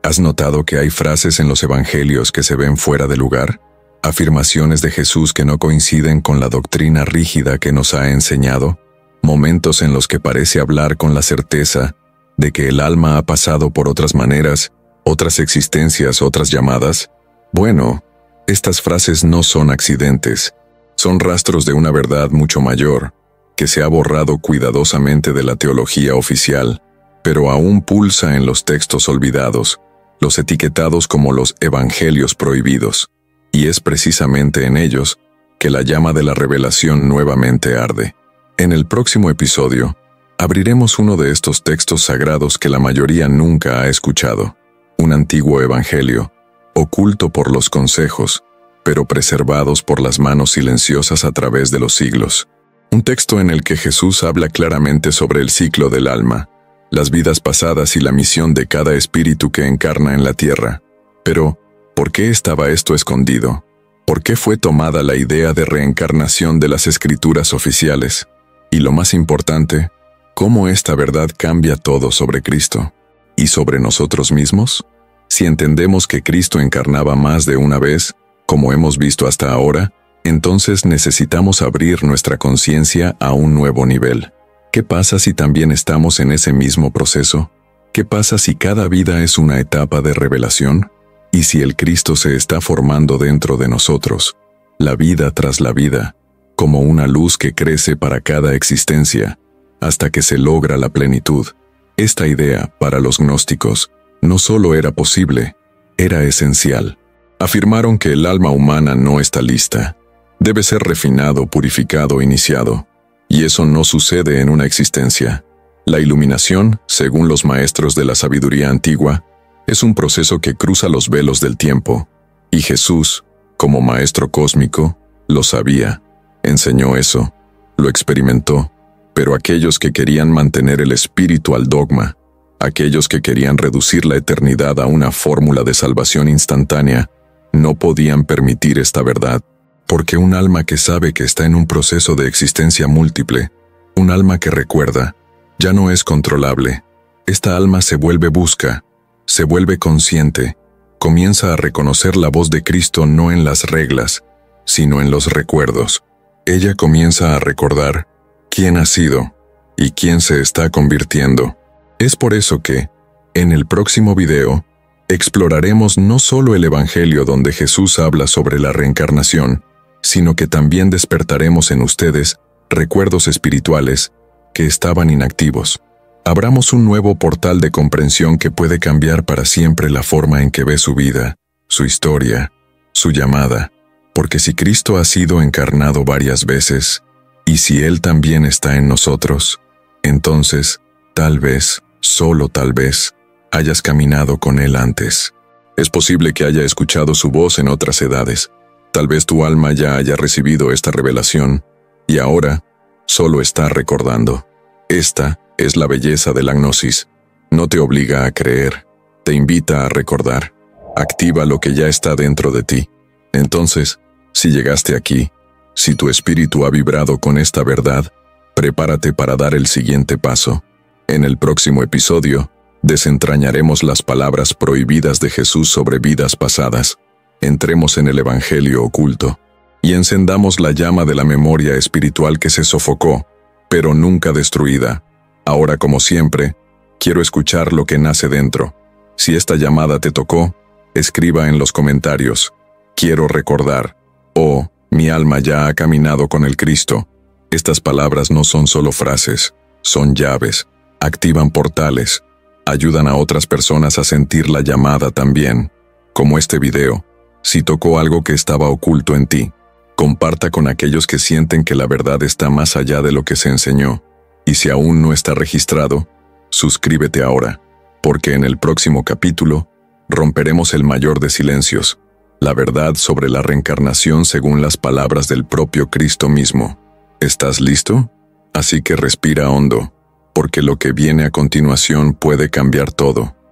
¿Has notado que hay frases en los evangelios que se ven fuera de lugar? Afirmaciones de Jesús que no coinciden con la doctrina rígida que nos ha enseñado, momentos en los que parece hablar con la certeza de que el alma ha pasado por otras maneras, otras existencias, otras llamadas. Bueno, estas frases no son accidentes, son rastros de una verdad mucho mayor, que se ha borrado cuidadosamente de la teología oficial, pero aún pulsa en los textos olvidados, los etiquetados como los evangelios prohibidos, y es precisamente en ellos que la llama de la revelación nuevamente arde. En el próximo episodio, abriremos uno de estos textos sagrados que la mayoría nunca ha escuchado, un antiguo evangelio, oculto por los consejos, pero preservados por las manos silenciosas a través de los siglos. Un texto en el que Jesús habla claramente sobre el ciclo del alma, las vidas pasadas y la misión de cada espíritu que encarna en la tierra. Pero, ¿por qué estaba esto escondido? ¿Por qué fue tomada la idea de reencarnación de las escrituras oficiales? Y lo más importante, ¿cómo esta verdad cambia todo sobre Cristo? ¿Y sobre nosotros mismos? Si entendemos que Cristo encarnaba más de una vez, como hemos visto hasta ahora, entonces necesitamos abrir nuestra conciencia a un nuevo nivel. ¿Qué pasa si también estamos en ese mismo proceso? ¿Qué pasa si cada vida es una etapa de revelación? ¿Y si el Cristo se está formando dentro de nosotros, la vida tras la vida, como una luz que crece para cada existencia, hasta que se logra la plenitud? Esta idea, para los gnósticos, no solo era posible, era esencial. Afirmaron que el alma humana no está lista. Debe ser refinado, purificado, iniciado. Y eso no sucede en una existencia. La iluminación, según los maestros de la sabiduría antigua, es un proceso que cruza los velos del tiempo. Y Jesús, como maestro cósmico, lo sabía, enseñó eso, lo experimentó. Pero aquellos que querían mantener el espíritu al dogma, aquellos que querían reducir la eternidad a una fórmula de salvación instantánea, no podían permitir esta verdad. Porque un alma que sabe que está en un proceso de existencia múltiple, un alma que recuerda, ya no es controlable. Esta alma se vuelve busca, se vuelve consciente, comienza a reconocer la voz de Cristo no en las reglas, sino en los recuerdos. Ella comienza a recordar quién ha sido y quién se está convirtiendo. Es por eso que, en el próximo video, exploraremos no solo el evangelio donde Jesús habla sobre la reencarnación, sino que también despertaremos en ustedes recuerdos espirituales que estaban inactivos. Abramos un nuevo portal de comprensión que puede cambiar para siempre la forma en que ve su vida, su historia, su llamada. Porque si Cristo ha sido encarnado varias veces, y si Él también está en nosotros, entonces, tal vez, solo tal vez, hayas caminado con Él antes. Es posible que haya escuchado su voz en otras edades. Tal vez tu alma ya haya recibido esta revelación, y ahora solo está recordando. Esta es la belleza de la gnosis. No te obliga a creer, te invita a recordar. Activa lo que ya está dentro de ti. Entonces, si llegaste aquí, si tu espíritu ha vibrado con esta verdad, prepárate para dar el siguiente paso. En el próximo episodio, desentrañaremos las palabras prohibidas de Jesús sobre vidas pasadas. Entremos en el evangelio oculto y encendamos la llama de la memoria espiritual que se sofocó, pero nunca destruida. Ahora, como siempre, quiero escuchar lo que nace dentro. Si esta llamada te tocó, escriba en los comentarios: quiero recordar, o mi alma ya ha caminado con el Cristo. Estas palabras no son solo frases, son llaves, activan portales, ayudan a otras personas a sentir la llamada también. Como este video, si tocó algo que estaba oculto en ti, comparta con aquellos que sienten que la verdad está más allá de lo que se enseñó. Y si aún no está registrado, suscríbete ahora, porque en el próximo capítulo romperemos el mayor de silencios, la verdad sobre la reencarnación según las palabras del propio Cristo mismo. ¿Estás listo? Así que respira hondo, porque lo que viene a continuación puede cambiar todo.